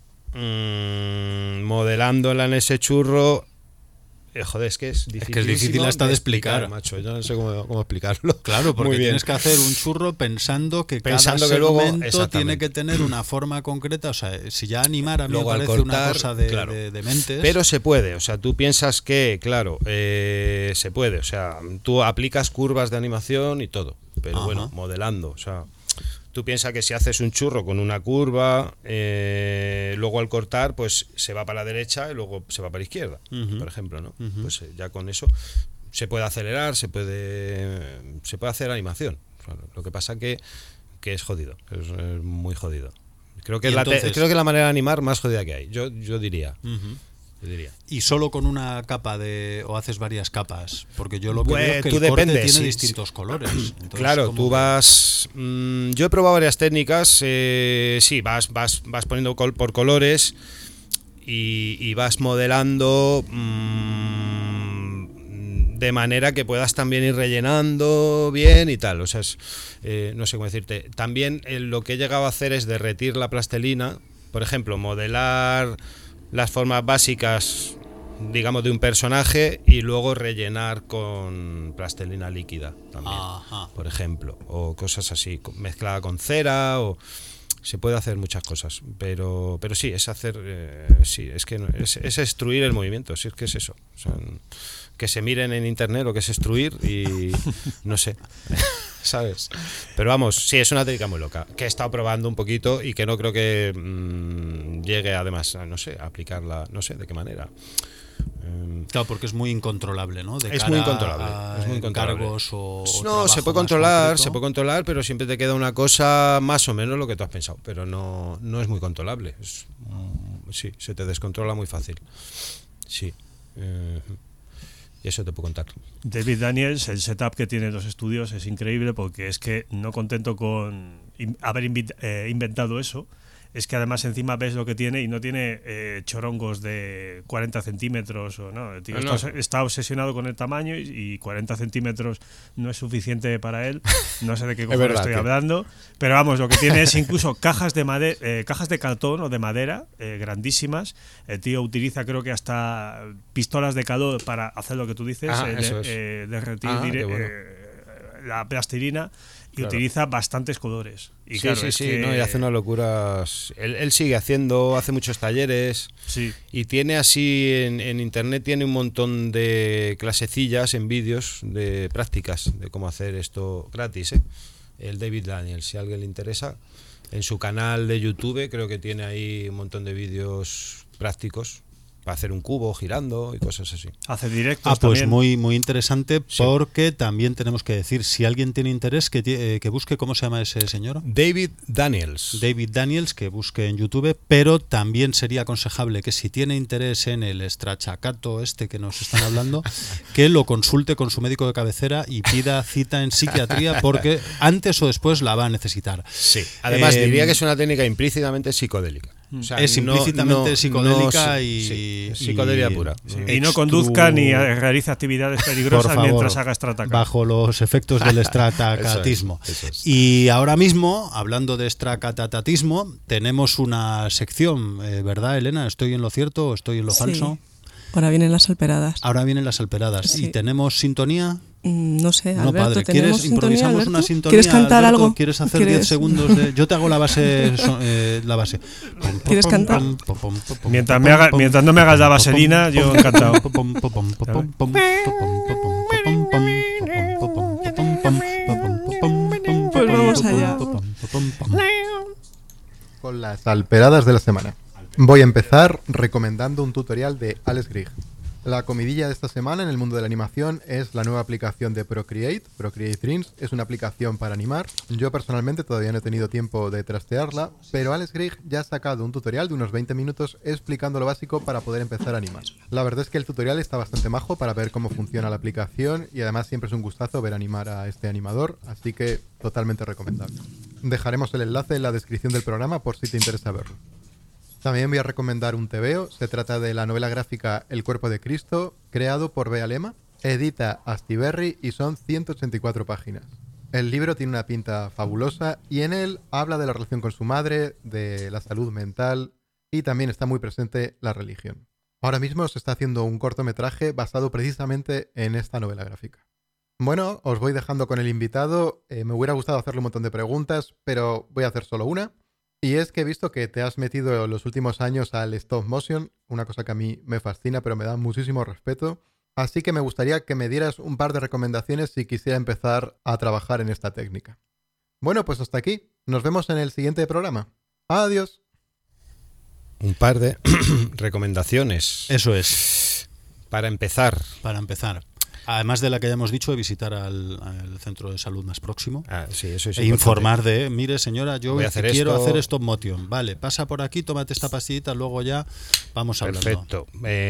[SPEAKER 5] modelándola en ese churro. Joder, es que es
[SPEAKER 2] difícil hasta de explicar,
[SPEAKER 5] macho. Yo no sé cómo explicarlo.
[SPEAKER 2] Claro, porque tienes que hacer un churro pensando que cada segmento tiene que tener una forma concreta. O sea, si ya animar a mí me parece una cosa de mentes.
[SPEAKER 5] Pero se puede, o sea, tú piensas que, claro, se puede. O sea, tú aplicas curvas de animación y todo. Pero bueno, modelando, o sea... Tú piensas que si haces un churro con una curva, luego al cortar, pues se va para la derecha y luego se va para la izquierda, por ejemplo, ¿no? Pues ya con eso se puede acelerar, se puede hacer animación. Lo que pasa que es jodido, es muy jodido. Creo que es la manera de animar más jodida que hay, yo diría.
[SPEAKER 2] ¿Y solo con una capa o haces varias capas? Porque yo lo que veo es que el corte tiene distintos colores. Entonces,
[SPEAKER 5] claro, tú vas... yo he probado varias técnicas, vas poniendo por colores y vas modelando de manera que puedas también ir rellenando bien y tal. O sea, no sé cómo decirte. También lo que he llegado a hacer es derretir la plastilina, por ejemplo, modelar las formas básicas, digamos, de un personaje y luego rellenar con plastilina líquida también, por ejemplo, o cosas así, mezclada con cera, o se puede hacer muchas cosas, pero sí, es hacer, es que es extruir el movimiento, si es que es eso, o sea, que se miren en internet lo que es extruir y no sé, ¿sabes? Pero vamos, sí, es una técnica muy loca, que he estado probando un poquito y que no creo que llegue además, no sé, a aplicarla, no sé de qué manera.
[SPEAKER 2] Claro, porque es muy incontrolable, ¿no?
[SPEAKER 5] Es muy incontrolable. Es muy incontrolable.
[SPEAKER 2] No,
[SPEAKER 5] se puede controlar, pero siempre te queda una cosa más o menos lo que tú has pensado, pero no es muy controlable. Sí, se te descontrola muy fácil. Sí. Y eso te puedo contar.
[SPEAKER 4] David Daniels, el setup que tiene en los estudios es increíble, porque es que no contento con haber inventado eso, es que además encima ves lo que tiene y no tiene chorongos de 40 centímetros o no. El tío está obsesionado con el tamaño y 40 centímetros no es suficiente para él. No sé de qué cojones estoy hablando, pero vamos, lo que tiene es incluso cajas de cartón o de madera grandísimas. El tío utiliza, creo que hasta pistolas de calor para hacer lo que tú dices, derretir la plastilina. Y utiliza bastantes colores. Y
[SPEAKER 5] sí, y hace unas locuras. Él sigue hace muchos talleres.
[SPEAKER 4] Sí.
[SPEAKER 5] Y tiene así, en internet tiene un montón de clasecillas en vídeos de prácticas de cómo hacer esto gratis. El David Daniels, si a alguien le interesa. En su canal de YouTube creo que tiene ahí un montón de vídeos prácticos para hacer un cubo girando y cosas así.
[SPEAKER 4] Hace directos
[SPEAKER 2] pues
[SPEAKER 4] también.
[SPEAKER 2] muy, muy interesante, porque también tenemos que decir, si alguien tiene interés, que busque, ¿cómo se llama ese señor?
[SPEAKER 5] David Daniels.
[SPEAKER 2] David Daniels, que busque en YouTube, pero también sería aconsejable que si tiene interés en el estrachacato que nos están hablando, que lo consulte con su médico de cabecera y pida cita en psiquiatría, porque antes o después la va a necesitar.
[SPEAKER 5] Sí. Además, diría que es una técnica implícitamente psicodélica. O sea,
[SPEAKER 2] es implícitamente psicodélica
[SPEAKER 5] psicodelia pura.
[SPEAKER 4] Sí. Y no conduzca ni realice actividades peligrosas mientras haga estratacato.
[SPEAKER 2] Bajo los efectos del estratacatismo.
[SPEAKER 5] Eso es.
[SPEAKER 2] Y ahora mismo, hablando de estratacatismo, tenemos una sección, ¿verdad, Elena? ¿Estoy en lo cierto o estoy en lo falso?
[SPEAKER 3] Ahora vienen las alperadas.
[SPEAKER 2] Ahora vienen las alperadas.
[SPEAKER 3] Sí.
[SPEAKER 2] ¿Y tenemos sintonía?
[SPEAKER 3] No sé,
[SPEAKER 2] No,
[SPEAKER 3] Alberto,
[SPEAKER 2] padre,
[SPEAKER 3] ¿tenemos
[SPEAKER 2] improvisamos
[SPEAKER 3] sintonía,
[SPEAKER 2] una
[SPEAKER 3] Alberto?
[SPEAKER 2] sintonía.
[SPEAKER 3] ¿Quieres cantar
[SPEAKER 2] Alberto?
[SPEAKER 3] algo?
[SPEAKER 2] ¿Quieres hacer 10 segundos de...? Yo te hago la base.
[SPEAKER 3] ¿Quieres cantar?
[SPEAKER 4] Mientras no me hagas la vaselina, yo encantado.
[SPEAKER 3] Pues vamos allá.
[SPEAKER 7] Con las alperadas de la semana. Voy a empezar recomendando un tutorial de Alex Grigg. La comidilla de esta semana en el mundo de la animación es la nueva aplicación de Procreate Dreams. Es una aplicación para animar. Yo personalmente todavía no he tenido tiempo de trastearla, pero Alex Grigg ya ha sacado un tutorial de unos 20 minutos explicando lo básico para poder empezar a animar. La verdad es que el tutorial está bastante majo para ver cómo funciona la aplicación y además siempre es un gustazo ver animar a este animador, así que totalmente recomendable. Dejaremos el enlace en la descripción del programa por si te interesa verlo. También voy a recomendar un tebeo. Se trata de la novela gráfica El cuerpo de Cristo, creado por Bea Lema, edita Astiberri y son 184 páginas. El libro tiene una pinta fabulosa y en él habla de la relación con su madre, de la salud mental y también está muy presente la religión. Ahora mismo se está haciendo un cortometraje basado precisamente en esta novela gráfica. Bueno, os voy dejando con el invitado. Me hubiera gustado hacerle un montón de preguntas, pero voy a hacer solo una. Y es que he visto que te has metido en los últimos años al stop motion, una cosa que a mí me fascina pero me da muchísimo respeto. Así que me gustaría que me dieras un par de recomendaciones si quisiera empezar a trabajar en esta técnica. Bueno, pues hasta aquí. Nos vemos en el siguiente programa. Adiós.
[SPEAKER 5] Un par de recomendaciones.
[SPEAKER 2] Eso es.
[SPEAKER 5] Para empezar.
[SPEAKER 2] Además de la que hayamos dicho, de visitar al centro de salud más próximo.
[SPEAKER 5] Sí, eso es
[SPEAKER 2] e informar de, mire señora, yo quiero hacer stop motion. Vale, pasa por aquí, tómate esta pastillita, luego ya vamos hablando.
[SPEAKER 5] Perfecto.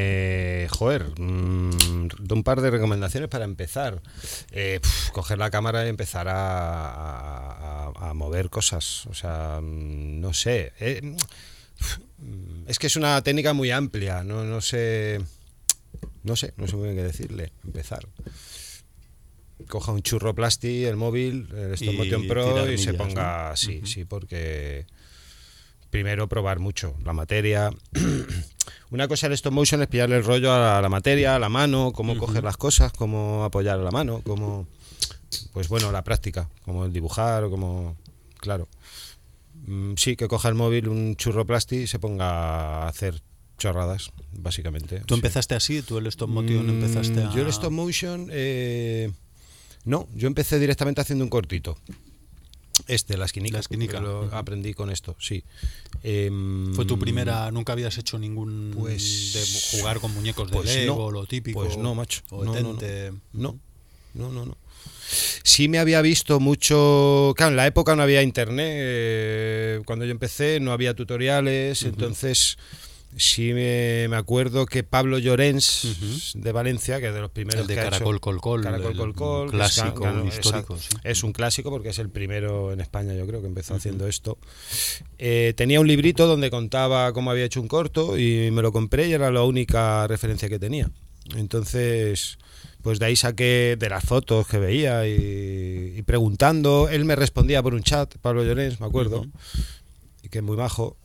[SPEAKER 5] Un par de recomendaciones para empezar. Coger la cámara y empezar a mover cosas. O sea, no sé. Es que es una técnica muy amplia. No sé muy bien qué decirle. Empezar. Coja un churro plasti, el móvil, el Stop Motion Pro y se ponga así, ¿no? Sí, porque primero probar mucho la materia. Una cosa del Stop Motion es pillarle el rollo a la materia, a la mano, cómo coger las cosas, cómo apoyar la mano, cómo, pues bueno, la práctica, como el dibujar o como, claro. Sí, que coja el móvil, un churro plasti y se ponga a hacer chorradas, básicamente.
[SPEAKER 2] ¿Tú empezaste así? ¿Tú el stop motion empezaste a...?
[SPEAKER 5] Yo el stop motion... no, yo empecé directamente haciendo un cortito. La esquinica. Lo aprendí con esto, sí.
[SPEAKER 2] ¿Fue tu primera? ¿Nunca habías hecho ningún... de jugar con muñecos de Lego, lo típico?
[SPEAKER 5] Pues no, macho.
[SPEAKER 2] No.
[SPEAKER 5] Sí me había visto mucho... Claro, en la época no había internet. Cuando yo empecé no había tutoriales, entonces... Sí me acuerdo que Pablo Llorens de Valencia, que es de los primeros,
[SPEAKER 2] el de
[SPEAKER 5] que
[SPEAKER 2] Caracol
[SPEAKER 5] Colcol,
[SPEAKER 2] un clásico, un histórico, sí.
[SPEAKER 5] Es un clásico porque es el primero en España, yo creo, que empezó haciendo esto. Tenía un librito donde contaba cómo había hecho un corto y me lo compré y era la única referencia que tenía. Entonces, pues de ahí saqué de las fotos que veía y preguntando. Él me respondía por un chat, Pablo Llorens, me acuerdo, que es muy majo.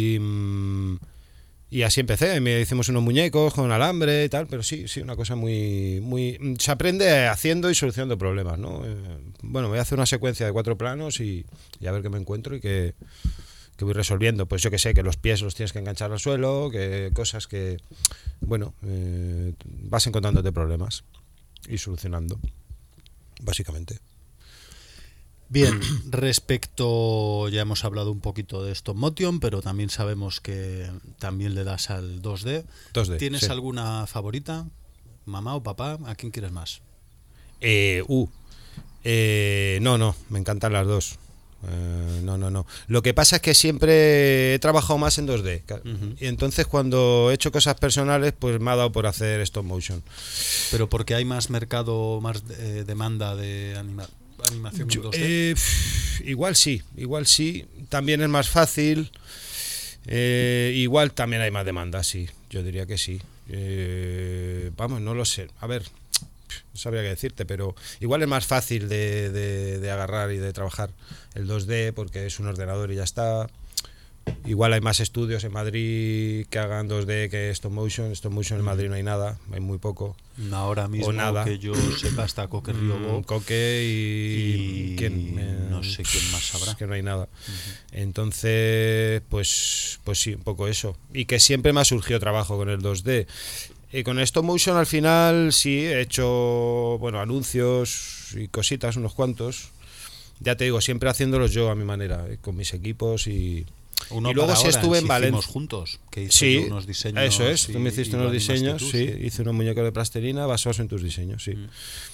[SPEAKER 5] Y así empecé, me hicimos unos muñecos con alambre y tal, pero sí, una cosa muy... Se aprende haciendo y solucionando problemas, ¿no? Bueno, voy a hacer una secuencia de 4 planos y a ver qué me encuentro y que voy resolviendo. Pues yo que sé, que los pies los tienes que enganchar al suelo, que cosas que... Bueno, vas encontrándote problemas y solucionando, básicamente.
[SPEAKER 2] Bien, respecto, ya hemos hablado un poquito de stop motion, pero también sabemos que también le das al 2D. ¿Tienes alguna favorita? ¿Mamá o papá? ¿A quién quieres más?
[SPEAKER 5] No, me encantan las dos. No. Lo que pasa es que siempre he trabajado más en 2D. Y entonces cuando he hecho cosas personales, pues me ha dado por hacer stop motion.
[SPEAKER 2] Pero porque hay más mercado, más demanda de animación en 2D.
[SPEAKER 5] Igual sí. También es más fácil. Igual también hay más demanda, sí. Yo diría que sí. Vamos, no lo sé. A ver, no sabría qué decirte, pero igual es más fácil de agarrar y de trabajar el 2D porque es un ordenador y ya está. Igual hay más estudios en Madrid que hagan 2D que stop motion. Stop motion en Madrid no hay nada, hay muy poco.
[SPEAKER 2] Ahora mismo
[SPEAKER 5] o nada.
[SPEAKER 2] Que yo sepa está Coque Río
[SPEAKER 5] Coque y
[SPEAKER 2] no sé quién más habrá.
[SPEAKER 5] Es que no hay nada. Entonces, pues sí, un poco eso. Y que siempre me ha surgido trabajo con el 2D. Y con stop motion al final sí he hecho anuncios y cositas, unos cuantos. Ya te digo, siempre haciéndolos yo a mi manera, con mis equipos y luego sí estuve en Valencia
[SPEAKER 2] juntos, que hice unos diseños.
[SPEAKER 5] Eso es, tú me hiciste unos diseños, hice unos muñecos de plastilina basados en tus diseños, sí.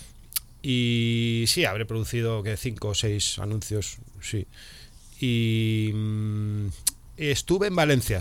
[SPEAKER 5] Y sí, habré producido 5 o 6 anuncios, sí. Y estuve en Valencia,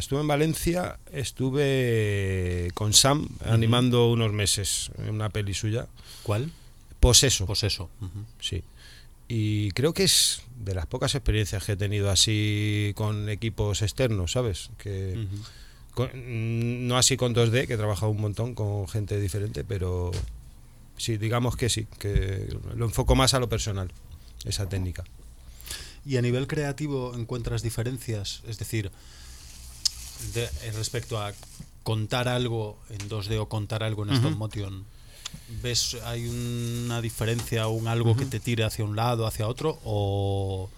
[SPEAKER 5] estuve con Sam animando unos meses en una peli suya.
[SPEAKER 2] ¿Cuál?
[SPEAKER 5] Poseso.
[SPEAKER 2] Sí.
[SPEAKER 5] Y creo que es de las pocas experiencias que he tenido así con equipos externos, ¿sabes? Que no así con 2D, que he trabajado un montón con gente diferente, pero sí, digamos que sí, que lo enfoco más a lo personal, esa técnica.
[SPEAKER 2] ¿Y a nivel creativo encuentras diferencias? Es decir, respecto a contar algo en 2D o contar algo en stop motion, ¿ves hay una diferencia o algo que te tire hacia un lado, hacia otro? O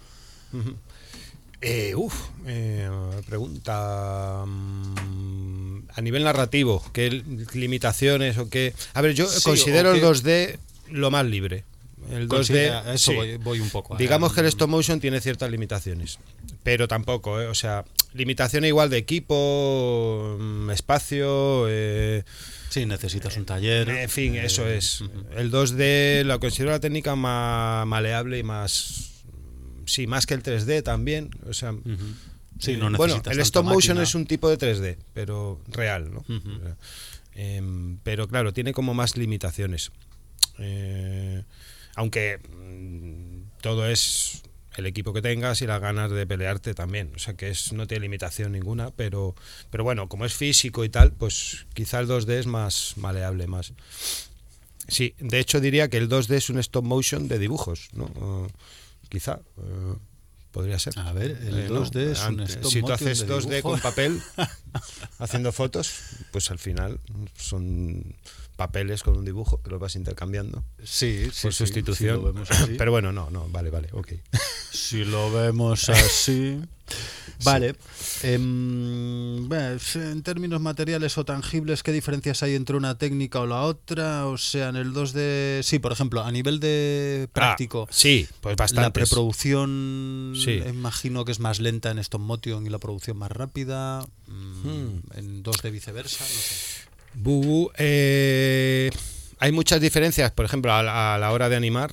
[SPEAKER 5] pregunta a nivel narrativo, ¿qué limitaciones o qué? A ver, yo considero el 2D lo más libre. El 2D,
[SPEAKER 2] eso voy un poco.
[SPEAKER 5] Digamos que el stop motion tiene ciertas limitaciones, pero tampoco, o sea, limitaciones igual de equipo, espacio.
[SPEAKER 2] Sí, necesitas un taller.
[SPEAKER 5] En fin, eso es. El 2D lo considero la técnica más maleable y más. Sí, más que el 3D también. O sea,
[SPEAKER 2] sí, no necesitas
[SPEAKER 5] el stop motion es un tipo de 3D, pero real, ¿no? Pero claro, tiene como más limitaciones. Aunque todo es el equipo que tengas y las ganas de pelearte también, o sea que no tiene limitación ninguna, pero bueno, como es físico y tal, pues quizá el 2D es más maleable, más. Sí, de hecho diría que el 2D es un stop motion de dibujos, ¿no? Quizá podría ser.
[SPEAKER 2] A ver, el 2D es un stop motion.
[SPEAKER 5] Si tú haces
[SPEAKER 2] de
[SPEAKER 5] 2D
[SPEAKER 2] dibujo.
[SPEAKER 5] con papel haciendo fotos, pues al final son papeles con un dibujo que los vas intercambiando.
[SPEAKER 2] Sí,
[SPEAKER 5] por sustitución.
[SPEAKER 2] Si lo vemos así.
[SPEAKER 5] Pero bueno, no, vale, ok.
[SPEAKER 2] Si lo vemos así. Vale. En términos materiales o tangibles, ¿qué diferencias hay entre una técnica o la otra? O sea, en el 2D. Sí, por ejemplo, a nivel de práctico.
[SPEAKER 5] Sí, pues bastante.
[SPEAKER 2] La preproducción, imagino que es más lenta en stop motion y la producción más rápida. En 2D viceversa, no sé.
[SPEAKER 5] Hay muchas diferencias, por ejemplo, a la hora de animar.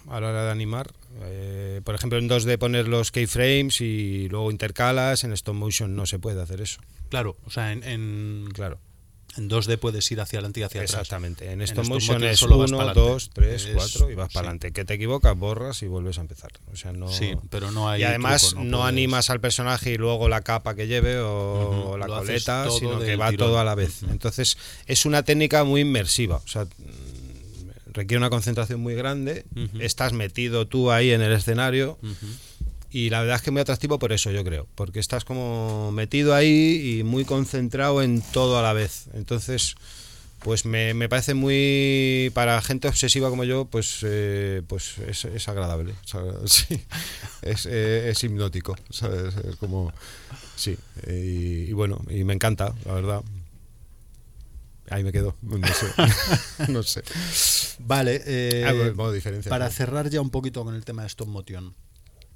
[SPEAKER 5] Por ejemplo, en 2D poner los keyframes y luego intercalas. En stop motion no se puede hacer eso.
[SPEAKER 2] Claro, o sea,
[SPEAKER 5] claro.
[SPEAKER 2] En 2D puedes ir hacia adelante y hacia atrás.
[SPEAKER 5] Exactamente. En stop motion es 1, 2, 3, 4 y vas para adelante. Que te equivocas, borras y vuelves a empezar. O sea, no.
[SPEAKER 2] Sí, pero no hay.
[SPEAKER 5] Y además
[SPEAKER 2] truco,
[SPEAKER 5] no animas al personaje y luego la capa que lleve o la coleta, sino que va todo a la vez. Entonces es una técnica muy inmersiva. O sea, requiere una concentración muy grande. Estás metido tú ahí en el escenario. Y la verdad es que es muy atractivo por eso, yo creo, porque estás como metido ahí y muy concentrado en todo a la vez. Entonces, pues me parece muy, para gente obsesiva como yo, pues es agradable. Sí, es hipnótico, ¿sabes? Es como, sí, y bueno, y me encanta, la verdad. Ahí me quedo, no sé.
[SPEAKER 2] Vale,
[SPEAKER 5] diferencia,
[SPEAKER 2] para cerrar ya un poquito con el tema de stop motion.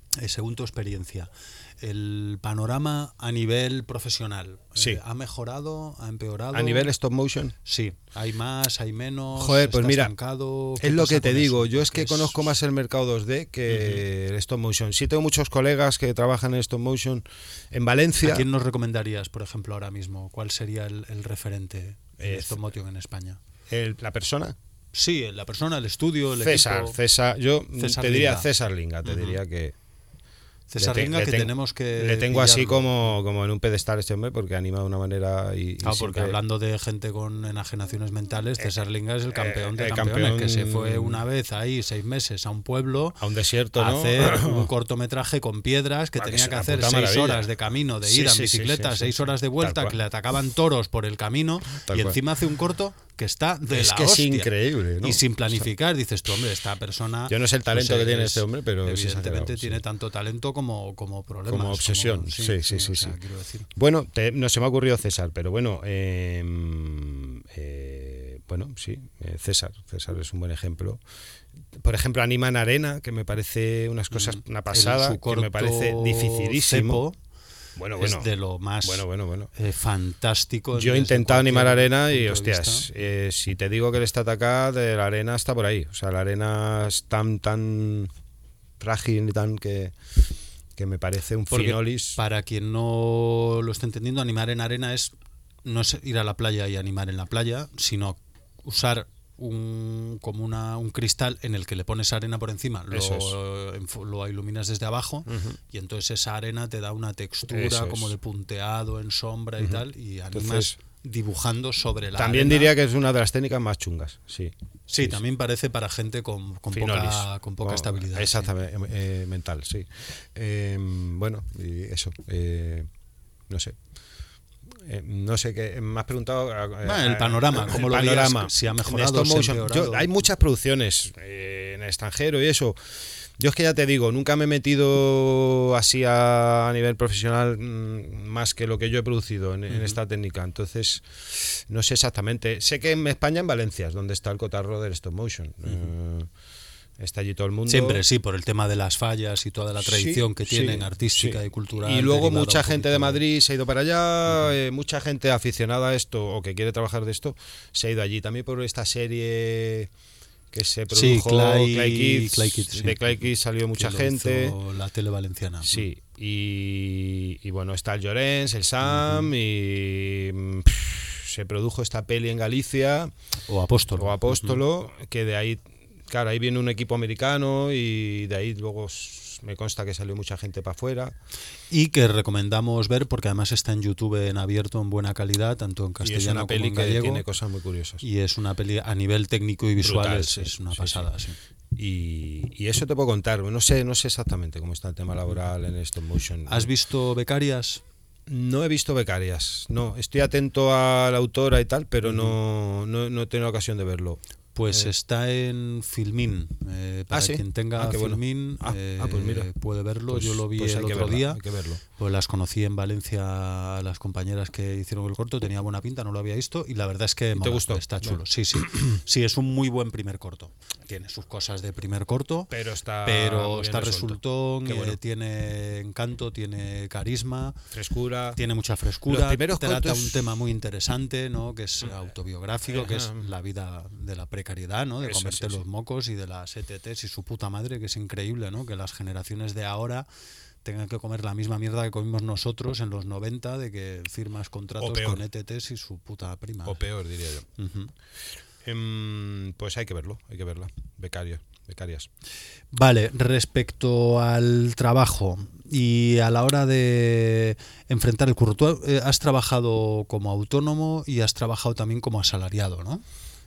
[SPEAKER 2] según tu experiencia, el panorama a nivel profesional,
[SPEAKER 5] sí.
[SPEAKER 2] ¿ha mejorado, ha empeorado?
[SPEAKER 5] ¿A nivel stop motion?
[SPEAKER 2] Sí, hay más, hay menos.
[SPEAKER 5] Joder, pues mira,
[SPEAKER 2] es
[SPEAKER 5] lo que te digo, yo es que conozco más el mercado 2D que el stop motion. Sí tengo muchos colegas que trabajan en stop motion en Valencia.
[SPEAKER 2] ¿A quién nos recomendarías, por ejemplo, ahora mismo? ¿Cuál sería el referente de stop motion en España?
[SPEAKER 5] ¿La persona?
[SPEAKER 2] Sí, la persona, el estudio, el
[SPEAKER 5] César,
[SPEAKER 2] equipo.
[SPEAKER 5] César, yo
[SPEAKER 2] César
[SPEAKER 5] te diría
[SPEAKER 2] Linga.
[SPEAKER 5] César Linga, te diría que...
[SPEAKER 2] César Linga, que tenemos que...
[SPEAKER 5] Le tengo así como en un pedestal este hombre, porque anima de una manera...
[SPEAKER 2] Claro, porque hablando de gente con enajenaciones mentales, César Linga es el campeón de campeones, que se fue una vez ahí 6 meses a un pueblo,
[SPEAKER 5] a un desierto,
[SPEAKER 2] a
[SPEAKER 5] ¿no?
[SPEAKER 2] hacer un cortometraje con piedras, que tenía que hacer 6 horas de camino, de ida en bicicleta, 6 horas de vuelta, que le atacaban toros por el camino, y encima hace un corto que está de la hostia.
[SPEAKER 5] Es increíble, ¿no?
[SPEAKER 2] Y sin planificar, dices tú, hombre, esta persona...
[SPEAKER 5] Yo no sé el talento que tiene este hombre, pero
[SPEAKER 2] evidentemente tiene tanto talento como problemas.
[SPEAKER 5] Como obsesión, sí.
[SPEAKER 2] Quiero decir.
[SPEAKER 5] Bueno, no se me ha ocurrido César, pero bueno, César es un buen ejemplo. Por ejemplo, anima en arena, que me parece unas cosas, una pasada, que me parece dificilísimo.
[SPEAKER 2] Es de lo más fantástico.
[SPEAKER 5] Yo he intentado animar arena y, hostias, si te digo que el Stat acá de la arena está por ahí. O sea, la arena es tan frágil y tan que me parece un finolis.
[SPEAKER 2] Para quien no lo esté entendiendo, animar en arena no es ir a la playa y animar en la playa, sino usar un cristal en el que le pones arena por encima, lo iluminas desde abajo, y entonces esa arena te da una textura como de punteado en sombra y tal, y animas entonces, dibujando sobre la
[SPEAKER 5] también
[SPEAKER 2] arena.
[SPEAKER 5] Diría que es una de las técnicas más chungas, sí,
[SPEAKER 2] también parece para gente con poca estabilidad.
[SPEAKER 5] Exactamente, mental, sí. Y eso, no sé. No sé qué me has preguntado.
[SPEAKER 2] El panorama, ¿cómo lo veías? Si ha mejorado, si ha empeorado.
[SPEAKER 5] Hay muchas producciones en el extranjero y eso. Yo es que ya te digo, nunca me he metido así a nivel profesional más que lo que yo he producido en esta técnica. Entonces, no sé exactamente. Sé que en España, en Valencia, es donde está el cotarro del stop motion. Está allí todo el mundo.
[SPEAKER 2] Siempre, sí, por el tema de las fallas y toda la tradición que tienen artística y cultural.
[SPEAKER 5] Y luego mucha gente de Madrid se ha ido para allá, mucha gente aficionada a esto o que quiere trabajar de esto se ha ido allí. También por esta serie que se produjo, Clay Kids. De Clay Kids salió mucha gente.
[SPEAKER 2] La tele valenciana.
[SPEAKER 5] Sí, y bueno, está el Llorens, el Sam y... se produjo esta peli en Galicia.
[SPEAKER 2] O Apóstolo.
[SPEAKER 5] Que de ahí... Claro, ahí viene un equipo americano y de ahí luego me consta que salió mucha gente para afuera.
[SPEAKER 2] Y que recomendamos ver porque además está en YouTube en abierto en buena calidad, tanto en castellano como en gallego.
[SPEAKER 5] Y es una peli que tiene cosas muy curiosas.
[SPEAKER 2] Y es una peli a nivel técnico y visual, brutal, es una pasada. Sí.
[SPEAKER 5] Y eso te puedo contar. No sé exactamente cómo está el tema laboral en stop motion.
[SPEAKER 2] ¿Has visto Becarias?
[SPEAKER 5] No he visto Becarias. No, estoy atento a la autora y tal, pero no he tenido ocasión de verlo.
[SPEAKER 2] Pues está en Filmin. Para quien tenga Filmin,
[SPEAKER 5] pues mira,
[SPEAKER 2] puede verlo.
[SPEAKER 5] Pues,
[SPEAKER 2] yo lo vi el otro día. Pues las conocí en Valencia, las compañeras que hicieron el corto. Tenía buena pinta, no lo había visto. Y la verdad es que
[SPEAKER 5] ¿te gustó?
[SPEAKER 2] Está chulo. Sí. Sí, es un muy buen primer corto. Tiene sus cosas de primer corto,
[SPEAKER 5] pero está
[SPEAKER 2] resultón, tiene encanto, tiene carisma,
[SPEAKER 5] frescura.
[SPEAKER 2] Tiene mucha frescura.
[SPEAKER 5] Trata
[SPEAKER 2] un tema muy interesante, ¿no? Que es autobiográfico, que es la vida de la precariedad, ¿no? De comerte los mocos y de las ETTs y su puta madre, que es increíble, ¿no? Que las generaciones de ahora tengan que comer la misma mierda que comimos nosotros en los 90, de que firmas contratos con ETTs y su puta prima.
[SPEAKER 5] O peor, diría yo. Pues hay que verla. Becarias.
[SPEAKER 2] Vale, respecto al trabajo y a la hora de enfrentar el curro, tú has trabajado como autónomo y has trabajado también como asalariado, ¿no?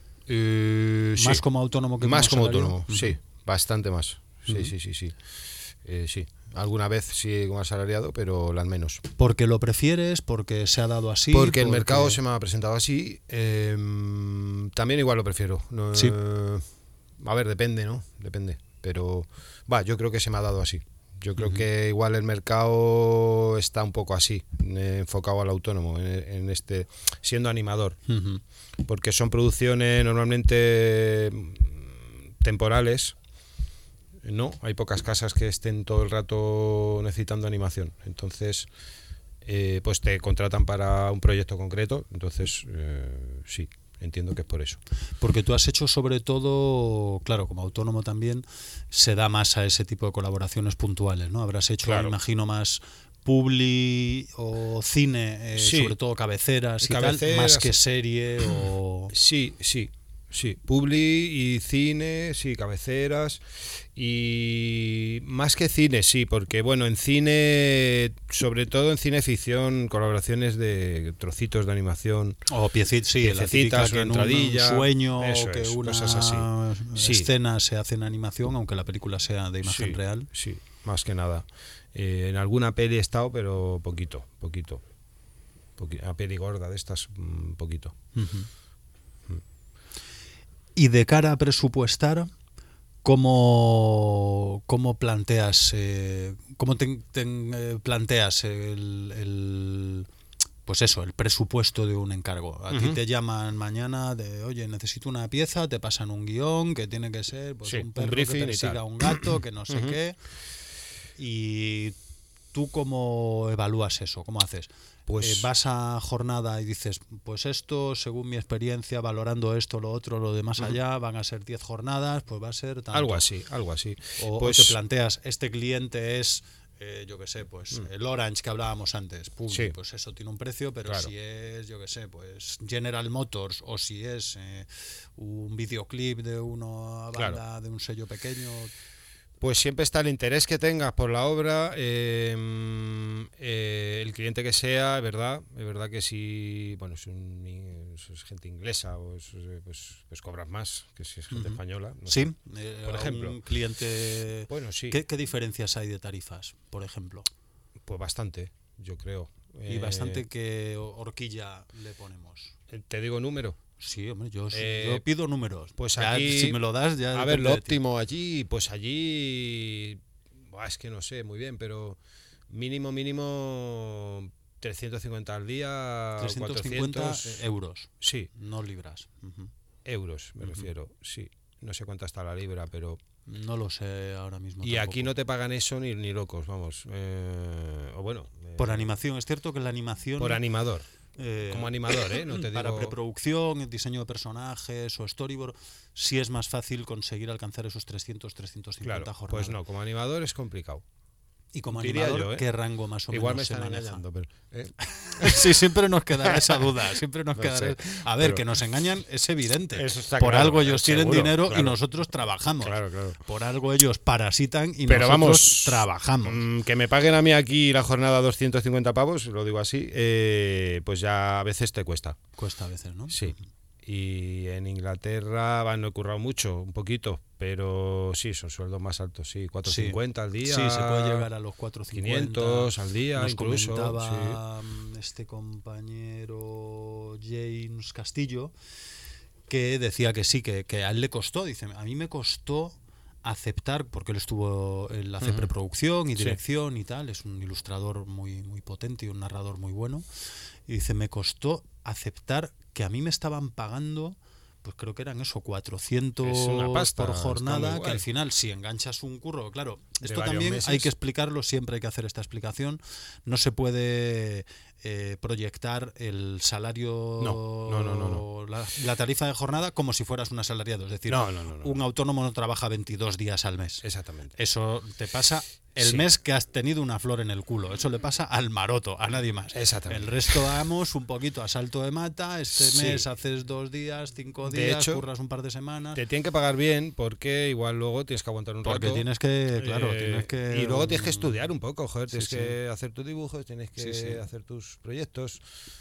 [SPEAKER 2] ¿Más como autónomo que
[SPEAKER 5] más
[SPEAKER 2] como
[SPEAKER 5] autónomo? Sí, bastante más. Sí. Sí, alguna vez sí como asalariado, pero las menos.
[SPEAKER 2] ¿Porque lo prefieres? ¿Porque se ha dado así?
[SPEAKER 5] Porque el mercado se me ha presentado así. También igual lo prefiero.
[SPEAKER 2] Sí.
[SPEAKER 5] A ver, depende, ¿no? Depende. Pero yo creo que se me ha dado así. Yo creo que igual el mercado está un poco así, enfocado al autónomo, en este, siendo animador. Porque son producciones normalmente temporales. no, hay pocas casas que estén todo el rato necesitando animación. Entonces, pues te contratan para un proyecto concreto. Entonces, sí, entiendo que es por eso.
[SPEAKER 2] Porque tú has hecho sobre todo, claro, como autónomo también, se da más a ese tipo de colaboraciones puntuales, ¿no? Habrás hecho,
[SPEAKER 5] Claro.
[SPEAKER 2] imagino, más publi o cine,
[SPEAKER 5] Sí.
[SPEAKER 2] sobre todo cabeceras y
[SPEAKER 5] Cabeceras.
[SPEAKER 2] tal, más que serie o...
[SPEAKER 5] Sí, publi y cine, sí, cabeceras y más que cine, sí, porque bueno, en cine, sobre todo en cine ficción, colaboraciones de trocitos de animación.
[SPEAKER 2] O piececitas, la típica que
[SPEAKER 5] una
[SPEAKER 2] en
[SPEAKER 5] entradilla,
[SPEAKER 2] un sueño
[SPEAKER 5] eso
[SPEAKER 2] o que
[SPEAKER 5] es,
[SPEAKER 2] una
[SPEAKER 5] cosas así. Sí.
[SPEAKER 2] escena se hace en animación, aunque la película sea de imagen
[SPEAKER 5] Sí,
[SPEAKER 2] real.
[SPEAKER 5] Sí, más que nada. En alguna peli he estado, pero poquito. Una peli gorda de estas, poquito.
[SPEAKER 2] Y de cara a presupuestar, ¿cómo planteas, cómo planteas pues eso, el presupuesto de un encargo? A ti te llaman mañana de, oye, necesito una pieza, te pasan un guión que tiene que ser pues,
[SPEAKER 5] Sí,
[SPEAKER 2] un perro
[SPEAKER 5] un briefing
[SPEAKER 2] que
[SPEAKER 5] y
[SPEAKER 2] persiga
[SPEAKER 5] tal.
[SPEAKER 2] a un gato, que no sé qué. Y ¿tú cómo evalúas eso? ¿Cómo haces?
[SPEAKER 5] Pues
[SPEAKER 2] Vas a jornada y dices, pues esto, según mi experiencia, valorando esto, lo otro, lo de más allá, van a ser 10 jornadas, pues va a ser tanto.
[SPEAKER 5] algo así.
[SPEAKER 2] O
[SPEAKER 5] Pues
[SPEAKER 2] te planteas, este cliente es, yo qué sé, pues el Orange que hablábamos antes, pum,
[SPEAKER 5] Sí.
[SPEAKER 2] pues eso tiene un precio, pero
[SPEAKER 5] Claro.
[SPEAKER 2] si es, yo qué sé, pues General Motors o si es un videoclip de una banda,
[SPEAKER 5] Claro.
[SPEAKER 2] de un sello pequeño...
[SPEAKER 5] Pues siempre está el interés que tengas por la obra, el cliente que sea, es verdad que si bueno es gente inglesa o pues cobras más que si es gente española. No
[SPEAKER 2] Sí,
[SPEAKER 5] sé. Por ejemplo.
[SPEAKER 2] un cliente...
[SPEAKER 5] Bueno, sí.
[SPEAKER 2] ¿Qué diferencias hay de tarifas, por ejemplo?
[SPEAKER 5] Pues bastante, yo creo.
[SPEAKER 2] Y bastante que horquilla le ponemos.
[SPEAKER 5] Te digo número.
[SPEAKER 2] Sí, hombre, yo pido números.
[SPEAKER 5] Pues
[SPEAKER 2] Ya,
[SPEAKER 5] aquí,
[SPEAKER 2] si me lo das, ya.
[SPEAKER 5] a ver,
[SPEAKER 2] depende
[SPEAKER 5] lo
[SPEAKER 2] de ti.
[SPEAKER 5] óptimo allí, pues allí, es que no sé muy bien, pero mínimo 350 al día,
[SPEAKER 2] 350
[SPEAKER 5] 400
[SPEAKER 2] euros,
[SPEAKER 5] Sí,
[SPEAKER 2] no libras. Ujú.
[SPEAKER 5] euros me refiero, sí. No sé cuánto está la libra, pero...
[SPEAKER 2] No lo sé ahora mismo.
[SPEAKER 5] Y
[SPEAKER 2] tampoco.
[SPEAKER 5] aquí no te pagan eso ni locos, vamos. O bueno...
[SPEAKER 2] Por animación, es cierto que la animación...
[SPEAKER 5] Por animador. Como animador, no te
[SPEAKER 2] Para
[SPEAKER 5] digo...
[SPEAKER 2] preproducción, diseño de personajes o storyboard, sí es más fácil conseguir alcanzar esos 300-350
[SPEAKER 5] Claro,
[SPEAKER 2] jornadas.
[SPEAKER 5] pues no, como animador es complicado.
[SPEAKER 2] Y como
[SPEAKER 5] diría
[SPEAKER 2] animador,
[SPEAKER 5] yo,
[SPEAKER 2] ¿qué rango más o
[SPEAKER 5] Igual me
[SPEAKER 2] menos se
[SPEAKER 5] están
[SPEAKER 2] maneja?
[SPEAKER 5] engañando, pero...
[SPEAKER 2] Sí, siempre nos quedará esa duda. Siempre nos
[SPEAKER 5] No
[SPEAKER 2] quedará.
[SPEAKER 5] sé,
[SPEAKER 2] A ver,
[SPEAKER 5] pero-
[SPEAKER 2] que nos engañan es evidente.
[SPEAKER 5] Eso está
[SPEAKER 2] Por
[SPEAKER 5] claro,
[SPEAKER 2] algo ellos tienen
[SPEAKER 5] seguro,
[SPEAKER 2] dinero y
[SPEAKER 5] claro.
[SPEAKER 2] nosotros trabajamos.
[SPEAKER 5] Claro.
[SPEAKER 2] Por algo ellos parasitan y
[SPEAKER 5] Pero
[SPEAKER 2] nosotros
[SPEAKER 5] vamos,
[SPEAKER 2] trabajamos.
[SPEAKER 5] Que me paguen a mí aquí la jornada 250 pavos, lo digo así, pues ya a veces te cuesta.
[SPEAKER 2] Cuesta a veces, ¿no?
[SPEAKER 5] Sí. Y en Inglaterra, no he currado mucho, un poquito, pero sí, son sueldos más altos, sí, 450 al día.
[SPEAKER 2] Sí, se puede llegar a los 450.
[SPEAKER 5] 500 al día,
[SPEAKER 2] Nos
[SPEAKER 5] incluso.
[SPEAKER 2] comentaba este compañero James Castillo que decía que sí, que a él le costó. Dice, a mí me costó aceptar, porque él hace preproducción y dirección y tal, es un ilustrador muy, muy potente y un narrador muy bueno. Y dice, me costó aceptar que a mí me estaban pagando, pues creo que eran eso, 400
[SPEAKER 5] Es una pasta,
[SPEAKER 2] por
[SPEAKER 5] está muy
[SPEAKER 2] jornada, que
[SPEAKER 5] guay.
[SPEAKER 2] al final si enganchas un curro, claro,
[SPEAKER 5] De
[SPEAKER 2] esto
[SPEAKER 5] varios
[SPEAKER 2] también
[SPEAKER 5] meses.
[SPEAKER 2] hay que explicarlo, siempre hay que hacer esta explicación, no se puede proyectar el salario,
[SPEAKER 5] No.
[SPEAKER 2] La tarifa de jornada como si fueras un asalariado, es decir,
[SPEAKER 5] No.
[SPEAKER 2] un autónomo no trabaja 22 días al mes.
[SPEAKER 5] Exactamente.
[SPEAKER 2] Eso te pasa el
[SPEAKER 5] Sí.
[SPEAKER 2] mes que has tenido una flor en el culo. Eso le pasa al maroto, a nadie más.
[SPEAKER 5] Exactamente.
[SPEAKER 2] El resto vamos un poquito a salto de mata. Este
[SPEAKER 5] Sí.
[SPEAKER 2] mes haces 2 días, 5
[SPEAKER 5] De
[SPEAKER 2] días,
[SPEAKER 5] hecho,
[SPEAKER 2] curras un par de semanas.
[SPEAKER 5] Te tienen que pagar bien porque igual luego tienes que aguantar un
[SPEAKER 2] Porque
[SPEAKER 5] rato.
[SPEAKER 2] tienes que, claro, tienes que...
[SPEAKER 5] Y luego tienes que estudiar un poco, joder,
[SPEAKER 2] Sí,
[SPEAKER 5] tienes
[SPEAKER 2] sí.
[SPEAKER 5] que hacer tus dibujos, tienes que
[SPEAKER 2] Sí.
[SPEAKER 5] hacer tus proyectos.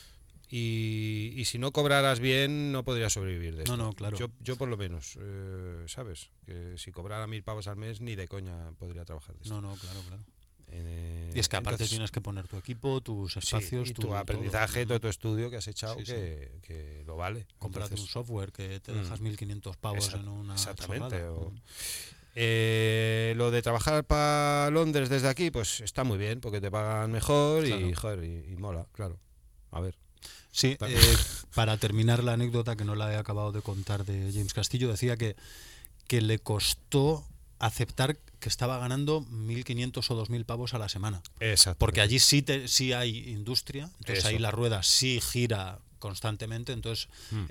[SPEAKER 5] Y si no cobraras bien, no podrías sobrevivir de esto.
[SPEAKER 2] No, claro.
[SPEAKER 5] Yo por lo menos, ¿sabes? Que si cobrara 1000 pavos al mes, ni de coña podría trabajar de esto.
[SPEAKER 2] No, claro. Y es que aparte
[SPEAKER 5] Entonces,
[SPEAKER 2] tienes que poner tu equipo, tus
[SPEAKER 5] sí,
[SPEAKER 2] espacios,
[SPEAKER 5] y tu aprendizaje, todo tu estudio que has echado,
[SPEAKER 2] Sí, sí.
[SPEAKER 5] que lo vale.
[SPEAKER 2] Cómprate un
[SPEAKER 5] Entonces,
[SPEAKER 2] software que te dejas 1.500 pavos en una
[SPEAKER 5] exactamente.
[SPEAKER 2] chorrada.
[SPEAKER 5] Lo de trabajar para Londres desde aquí, pues está muy bien, porque te pagan mejor
[SPEAKER 2] Claro.
[SPEAKER 5] y, joder, y mola, claro. A ver.
[SPEAKER 2] Sí, para terminar la anécdota que no la he acabado de contar de James Castillo, decía que le costó aceptar que estaba ganando 1.500 o 2.000 pavos a la semana.
[SPEAKER 5] Exacto.
[SPEAKER 2] Porque allí sí hay industria, entonces ahí la rueda sí gira constantemente, entonces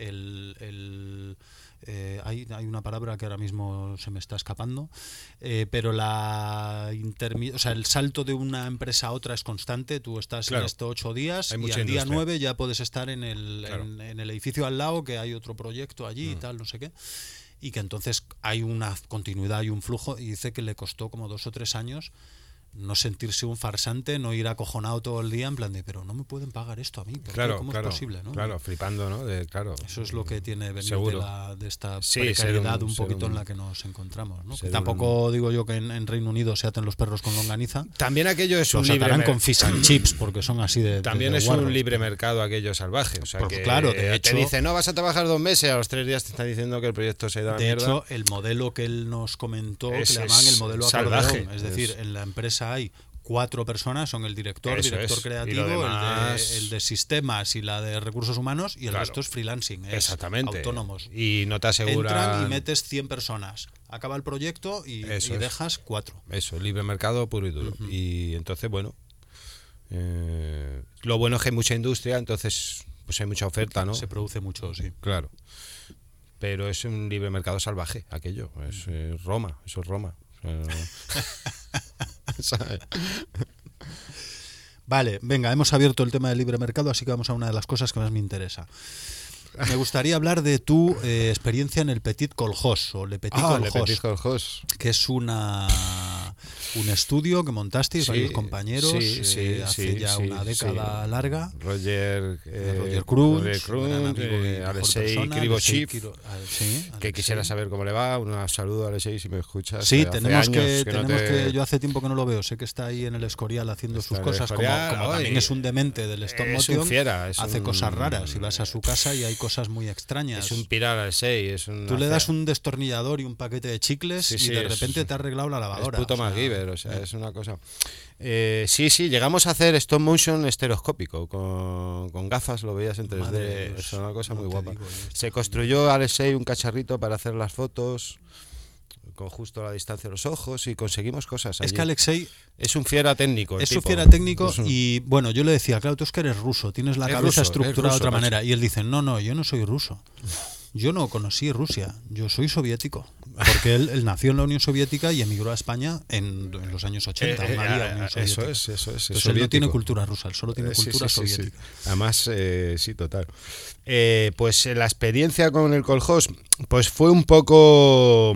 [SPEAKER 2] hay una palabra que ahora mismo se me está escapando, pero el salto de una empresa a otra es constante. Tú estás en estos 8 días y al día 9 ya puedes estar en el edificio al lado, que hay otro proyecto allí y tal, no sé qué. Y que entonces hay una continuidad y un flujo, y dice que le costó como 2 o 3 años no sentirse un farsante, no ir acojonado todo el día en plan de, pero no me pueden pagar esto a mí, ¿cómo es posible? ¿no?
[SPEAKER 5] Claro, flipando, ¿no? Eso
[SPEAKER 2] es lo que tiene venir de esta
[SPEAKER 5] sí,
[SPEAKER 2] precariedad un poquito en la que nos encontramos, ¿no? Que tampoco digo yo que en Reino Unido se aten los perros con longaniza.
[SPEAKER 5] También aquello es un
[SPEAKER 2] libre mercado. Con fish and chips, porque son así de
[SPEAKER 5] también es un libre mercado aquello salvaje. O sea, que
[SPEAKER 2] claro, de hecho,
[SPEAKER 5] te dice, no vas a trabajar 2 meses, a los 3 días te está diciendo que el proyecto se da a la mierda.
[SPEAKER 2] De hecho, el modelo que él nos comentó, que le llaman el modelo salvaje, es decir, en la empresa hay 4 personas, son el director creativo, el de sistemas y la de recursos humanos, y el resto es freelancing, autónomos.
[SPEAKER 5] Y no te aseguran.
[SPEAKER 2] Entran y metes 100 personas, acaba el proyecto y dejas 4.
[SPEAKER 5] Eso, libre mercado puro y duro. Y entonces, bueno, lo bueno es que hay mucha industria, entonces pues hay mucha oferta, ¿no?
[SPEAKER 2] Se produce mucho, sí.
[SPEAKER 5] Claro. Pero es un libre mercado salvaje, aquello. Es Roma, eso es Roma.
[SPEAKER 2] Vale, venga, hemos abierto el tema del libre mercado, así que vamos a una de las cosas que más me interesa. Me gustaría hablar de tu experiencia en el Petit Colhós o Le Petit
[SPEAKER 5] Colhós,
[SPEAKER 2] que es un estudio que montasteis varios compañeros hace ya una década larga.
[SPEAKER 5] Roger
[SPEAKER 2] Cruz,
[SPEAKER 5] Alexei Krivochiv, que quisiera saber cómo le va. Un saludo a Alexei si me escuchas.
[SPEAKER 2] Sí, tenemos que yo hace tiempo que no lo veo, sé que está ahí en el Escorial haciendo sus cosas, como también es un demente del stop motion, hace cosas raras y vas a su casa y hay cosas muy extrañas.
[SPEAKER 5] Es un pilar Alexei.
[SPEAKER 2] Tú le das un destornillador y un paquete de chicles y de repente te ha arreglado la lavadora.
[SPEAKER 5] Es puto MacGyver, es una cosa. Llegamos a hacer stop motion estereoscópico con gafas, lo veías en 3D. Es una cosa muy guapa. Se construyó Alexei un cacharrito para hacer las fotos con justo la distancia de los ojos y conseguimos cosas allí.
[SPEAKER 2] Es que Alexei
[SPEAKER 5] es un fiera técnico.
[SPEAKER 2] Y bueno, yo le decía, claro, tú es que eres ruso, tienes la cabeza estructurada de otra manera. Y él dice, no, yo no soy ruso. Yo no conocí Rusia, yo soy soviético. Porque él nació en la Unión Soviética y emigró a España en los años 80.
[SPEAKER 5] Eso es.
[SPEAKER 2] Entonces él no tiene cultura rusa, él solo tiene cultura soviética.
[SPEAKER 5] Sí. Además, sí, total. Pues la experiencia con el Colhós, pues fue un poco...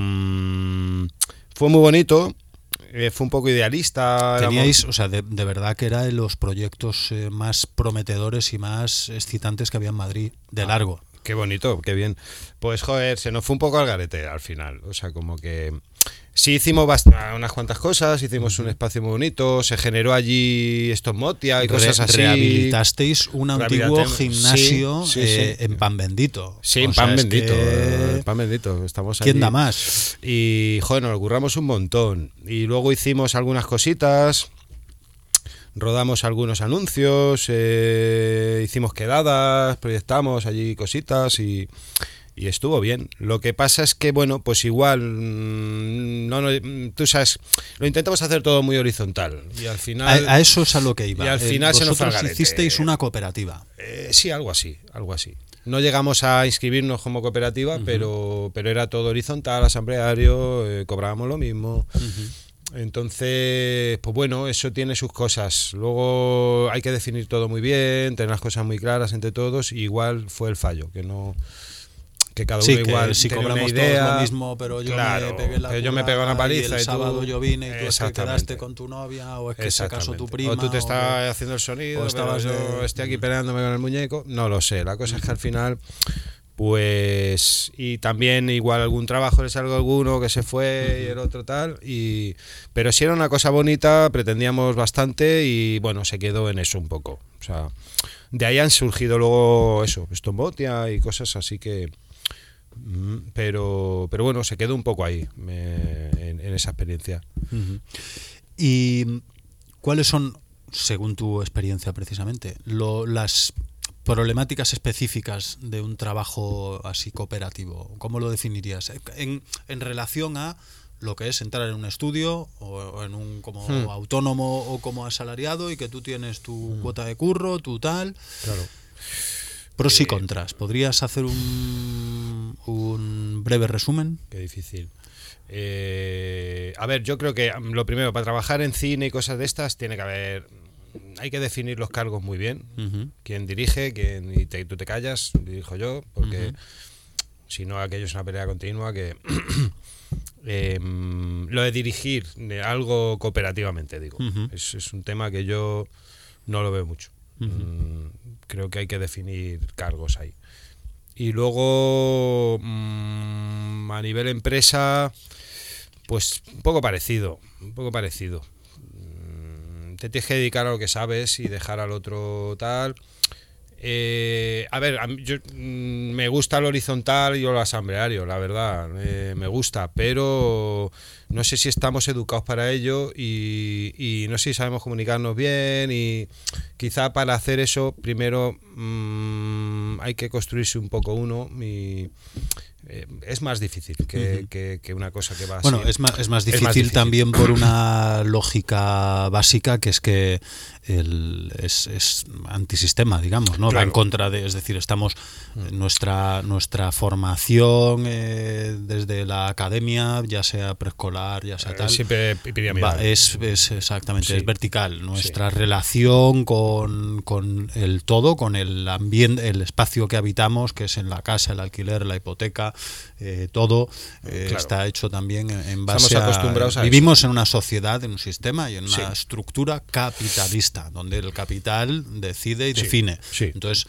[SPEAKER 5] fue muy bonito. Fue un poco idealista.
[SPEAKER 2] Teníais, o sea, de verdad que era de los proyectos más prometedores y más excitantes que había en Madrid, de largo.
[SPEAKER 5] Qué bonito, qué bien. Pues joder, se nos fue un poco al garete al final. O sea, como que sí hicimos unas cuantas cosas, hicimos un espacio muy bonito, se generó allí Stop Motia y cosas así.
[SPEAKER 2] Rehabilitasteis un antiguo gimnasio en Pan Bendito.
[SPEAKER 5] Sí, en Pan Bendito. Pan Bendito, estamos allí.
[SPEAKER 2] ¿Quién da más?
[SPEAKER 5] Y joder, nos lo curramos un montón. Y luego hicimos algunas cositas. Rodamos algunos anuncios, hicimos quedadas, proyectamos allí cositas y estuvo bien. Lo que pasa es que, bueno, pues igual, tú sabes, lo intentamos hacer todo muy horizontal y al final...
[SPEAKER 2] A eso es a lo que iba.
[SPEAKER 5] Y al final se nos fue al garete.
[SPEAKER 2] Hicisteis una cooperativa.
[SPEAKER 5] Sí, algo así. No llegamos a inscribirnos como cooperativa, pero era todo horizontal, asambleario, cobrábamos lo mismo... Entonces, pues bueno, eso tiene sus cosas. Luego hay que definir todo muy bien, tener las cosas muy claras entre todos. Y igual fue el fallo, que cada uno igual
[SPEAKER 2] si
[SPEAKER 5] tenía
[SPEAKER 2] cobramos
[SPEAKER 5] una idea,
[SPEAKER 2] todos lo mismo, pero yo me pegué
[SPEAKER 5] una paliza
[SPEAKER 2] y el sábado yo vine y tú es que
[SPEAKER 5] exactamente.
[SPEAKER 2] Quedaste con tu novia o es que se casó tu prima
[SPEAKER 5] o tú te estabas haciendo el sonido o estabas yo estoy aquí peleándome con el muñeco. No lo sé, la cosa es que al final... Pues y también igual algún trabajo le salgo alguno que se fue y el otro tal pero si era una cosa bonita, pretendíamos bastante y bueno, se quedó en eso un poco. O sea, de ahí han surgido luego eso, Stop Motia y cosas así que pero bueno, se quedó un poco ahí en esa experiencia.
[SPEAKER 2] ¿Y cuáles son, según tu experiencia precisamente, las problemáticas específicas de un trabajo así cooperativo? ¿Cómo lo definirías? En relación a lo que es entrar en un estudio o en un como autónomo o como asalariado y que tú tienes tu cuota de curro, tu tal.
[SPEAKER 5] Claro.
[SPEAKER 2] Pros y contras. ¿Podrías hacer un breve resumen?
[SPEAKER 5] Qué difícil. A ver, yo creo que lo primero, para trabajar en cine y cosas de estas, hay que definir los cargos muy bien. Quién dirige, tú te callas, dirijo yo, porque si no aquello es una pelea continua que... lo de dirigir algo cooperativamente, digo, es un tema que yo no lo veo mucho. Creo que hay que definir cargos ahí. Y luego a nivel empresa, pues un poco parecido. Te tienes que dedicar a lo que sabes y dejar al otro tal. A ver, yo me gusta el horizontal y el asambleario, la verdad, me gusta, pero no sé si estamos educados para ello y no sé si sabemos comunicarnos bien, y quizá para hacer eso primero hay que construirse un poco uno y es más difícil que una cosa que va así.
[SPEAKER 2] Bueno, es más difícil también por una lógica básica, que es que es antisistema, digamos, ¿no? Claro. Va en contra de, es decir, estamos nuestra formación desde la academia, ya sea preescolar, ya sea tal,
[SPEAKER 5] siempre piramidal.
[SPEAKER 2] Es exactamente, es vertical. Nuestra relación con el todo, con el ambiente, el espacio que habitamos, que es en la casa, el alquiler, la hipoteca, todo está hecho también en base
[SPEAKER 5] a
[SPEAKER 2] vivimos en una sociedad, en un sistema y en una estructura capitalista, donde el capital decide y define. Entonces,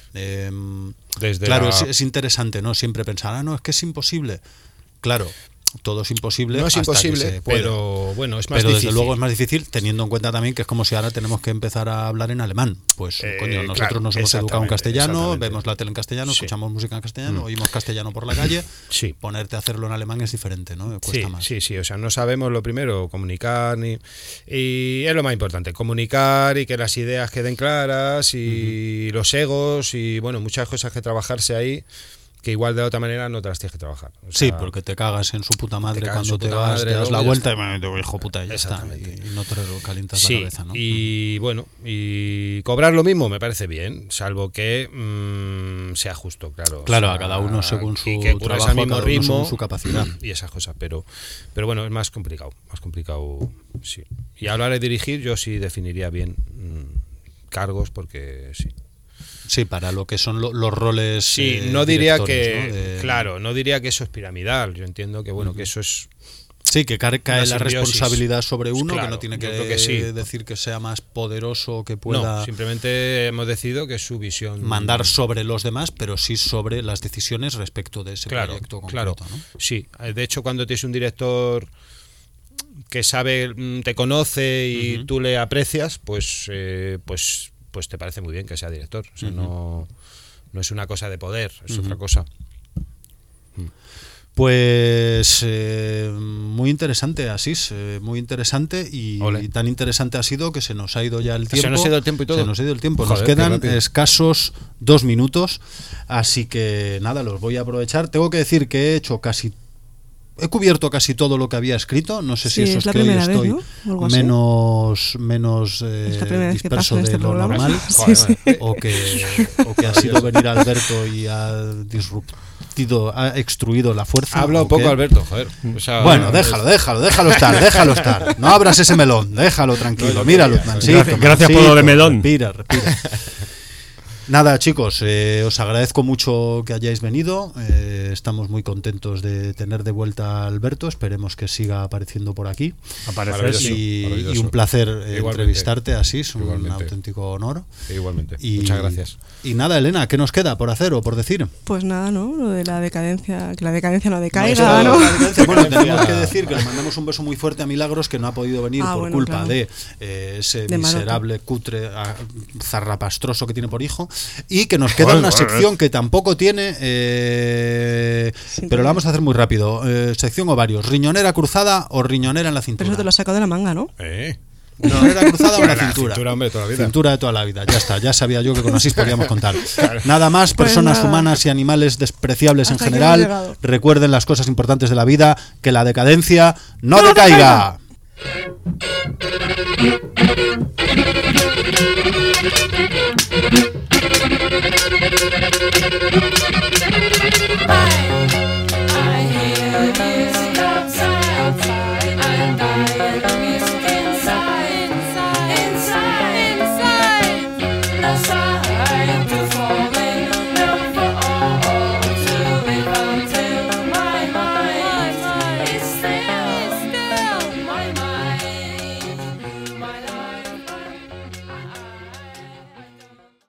[SPEAKER 2] claro, es interesante, ¿no? Siempre pensar, no, es que es imposible. Claro, todo es imposible.
[SPEAKER 5] No es
[SPEAKER 2] hasta
[SPEAKER 5] imposible, pero bueno, es más difícil.
[SPEAKER 2] Desde luego es más difícil, teniendo en cuenta también que es como si ahora tenemos que empezar a hablar en alemán. Pues coño, nosotros nos hemos educado en castellano, vemos la tele en castellano, escuchamos música en castellano, oímos castellano por la calle. Ponerte a hacerlo en alemán es diferente, ¿no? Cuesta más.
[SPEAKER 5] Sí, o sea, no sabemos lo primero, comunicar, y es lo más importante, comunicar y que las ideas queden claras y los egos y bueno, muchas cosas que trabajarse ahí, que igual de otra manera no te las tienes que trabajar. O sea,
[SPEAKER 2] sí, porque te cagas en su puta madre cuando te vas, te das la vuelta y te hijo puta, ya está. Y no te calientas la cabeza, ¿no?
[SPEAKER 5] Y bueno, y cobrar lo mismo me parece bien, salvo que sea justo, claro.
[SPEAKER 2] Claro,
[SPEAKER 5] o sea,
[SPEAKER 2] a cada uno según su
[SPEAKER 5] trabajo, al mismo ritmo,
[SPEAKER 2] según su capacidad.
[SPEAKER 5] Y esas cosas, pero bueno, es más complicado, sí. Y a la hora de dirigir yo sí definiría bien cargos, porque sí.
[SPEAKER 2] Sí, para lo que son los roles.
[SPEAKER 5] Sí, no diría que, ¿no? Claro, no diría que eso es piramidal. Yo entiendo que bueno, que eso es.
[SPEAKER 2] Sí, que cae la responsabilidad sobre uno,
[SPEAKER 5] claro,
[SPEAKER 2] que no tiene que decir que sea más poderoso, que pueda.
[SPEAKER 5] No, simplemente hemos decidido que es su visión.
[SPEAKER 2] Mandar sobre los demás, pero sí sobre las decisiones respecto de ese proyecto concreto, ¿no?
[SPEAKER 5] Sí, de hecho, cuando tienes un director que sabe, te conoce y tú le aprecias, pues te parece muy bien que sea director. O sea, no es una cosa de poder, es otra cosa.
[SPEAKER 2] Pues muy interesante, Asís, muy interesante y tan interesante ha sido que se nos ha ido ya el tiempo.
[SPEAKER 5] Se nos ha ido el tiempo y todo.
[SPEAKER 2] Se nos ha ido el tiempo.
[SPEAKER 5] Joder,
[SPEAKER 2] nos quedan escasos 2 minutos, así que nada, los voy a aprovechar. Tengo que decir que he cubierto casi todo lo que había escrito. No sé si eso es que hoy estoy menos disperso de lo normal, o que ha sido venir Alberto y ha extruido la fuerza.
[SPEAKER 5] Ha hablado poco Alberto, joder. O sea,
[SPEAKER 2] bueno, déjalo estar. No abras ese melón, déjalo tranquilo. Míralo.
[SPEAKER 4] Gracias por lo de melón.
[SPEAKER 2] Respira. Nada, chicos, os agradezco mucho que hayáis venido. Estamos muy contentos de tener de vuelta a Alberto. Esperemos que siga apareciendo por aquí. Y un placer entrevistarte, Asís. Un auténtico honor.
[SPEAKER 5] Igualmente. Muchas gracias.
[SPEAKER 2] Y nada, Elena, ¿qué nos queda por hacer o por decir?
[SPEAKER 3] Pues nada, ¿no? Lo de la decadencia, que la decadencia no decaiga, ¿no?
[SPEAKER 2] Bueno, tenemos que decir que le mandamos un beso muy fuerte a Milagros, que no ha podido venir por culpa de ese miserable, cutre, zarrapastroso que tiene por hijo. Y que nos queda una sección que tampoco tiene, pero la vamos a hacer muy rápido. Sección o varios. ¿Riñonera cruzada o riñonera en la cintura?
[SPEAKER 3] Pero eso te lo has sacado de la manga, ¿no?
[SPEAKER 2] ¿Barrera cruzada o la cintura?
[SPEAKER 5] Cintura, hombre, toda la vida.
[SPEAKER 2] Cintura de toda la vida, ya está, ya sabía yo que con así podíamos contar. Nada más, personas humanas y animales despreciables en general, recuerden las cosas importantes de la vida, que la decadencia no decaiga.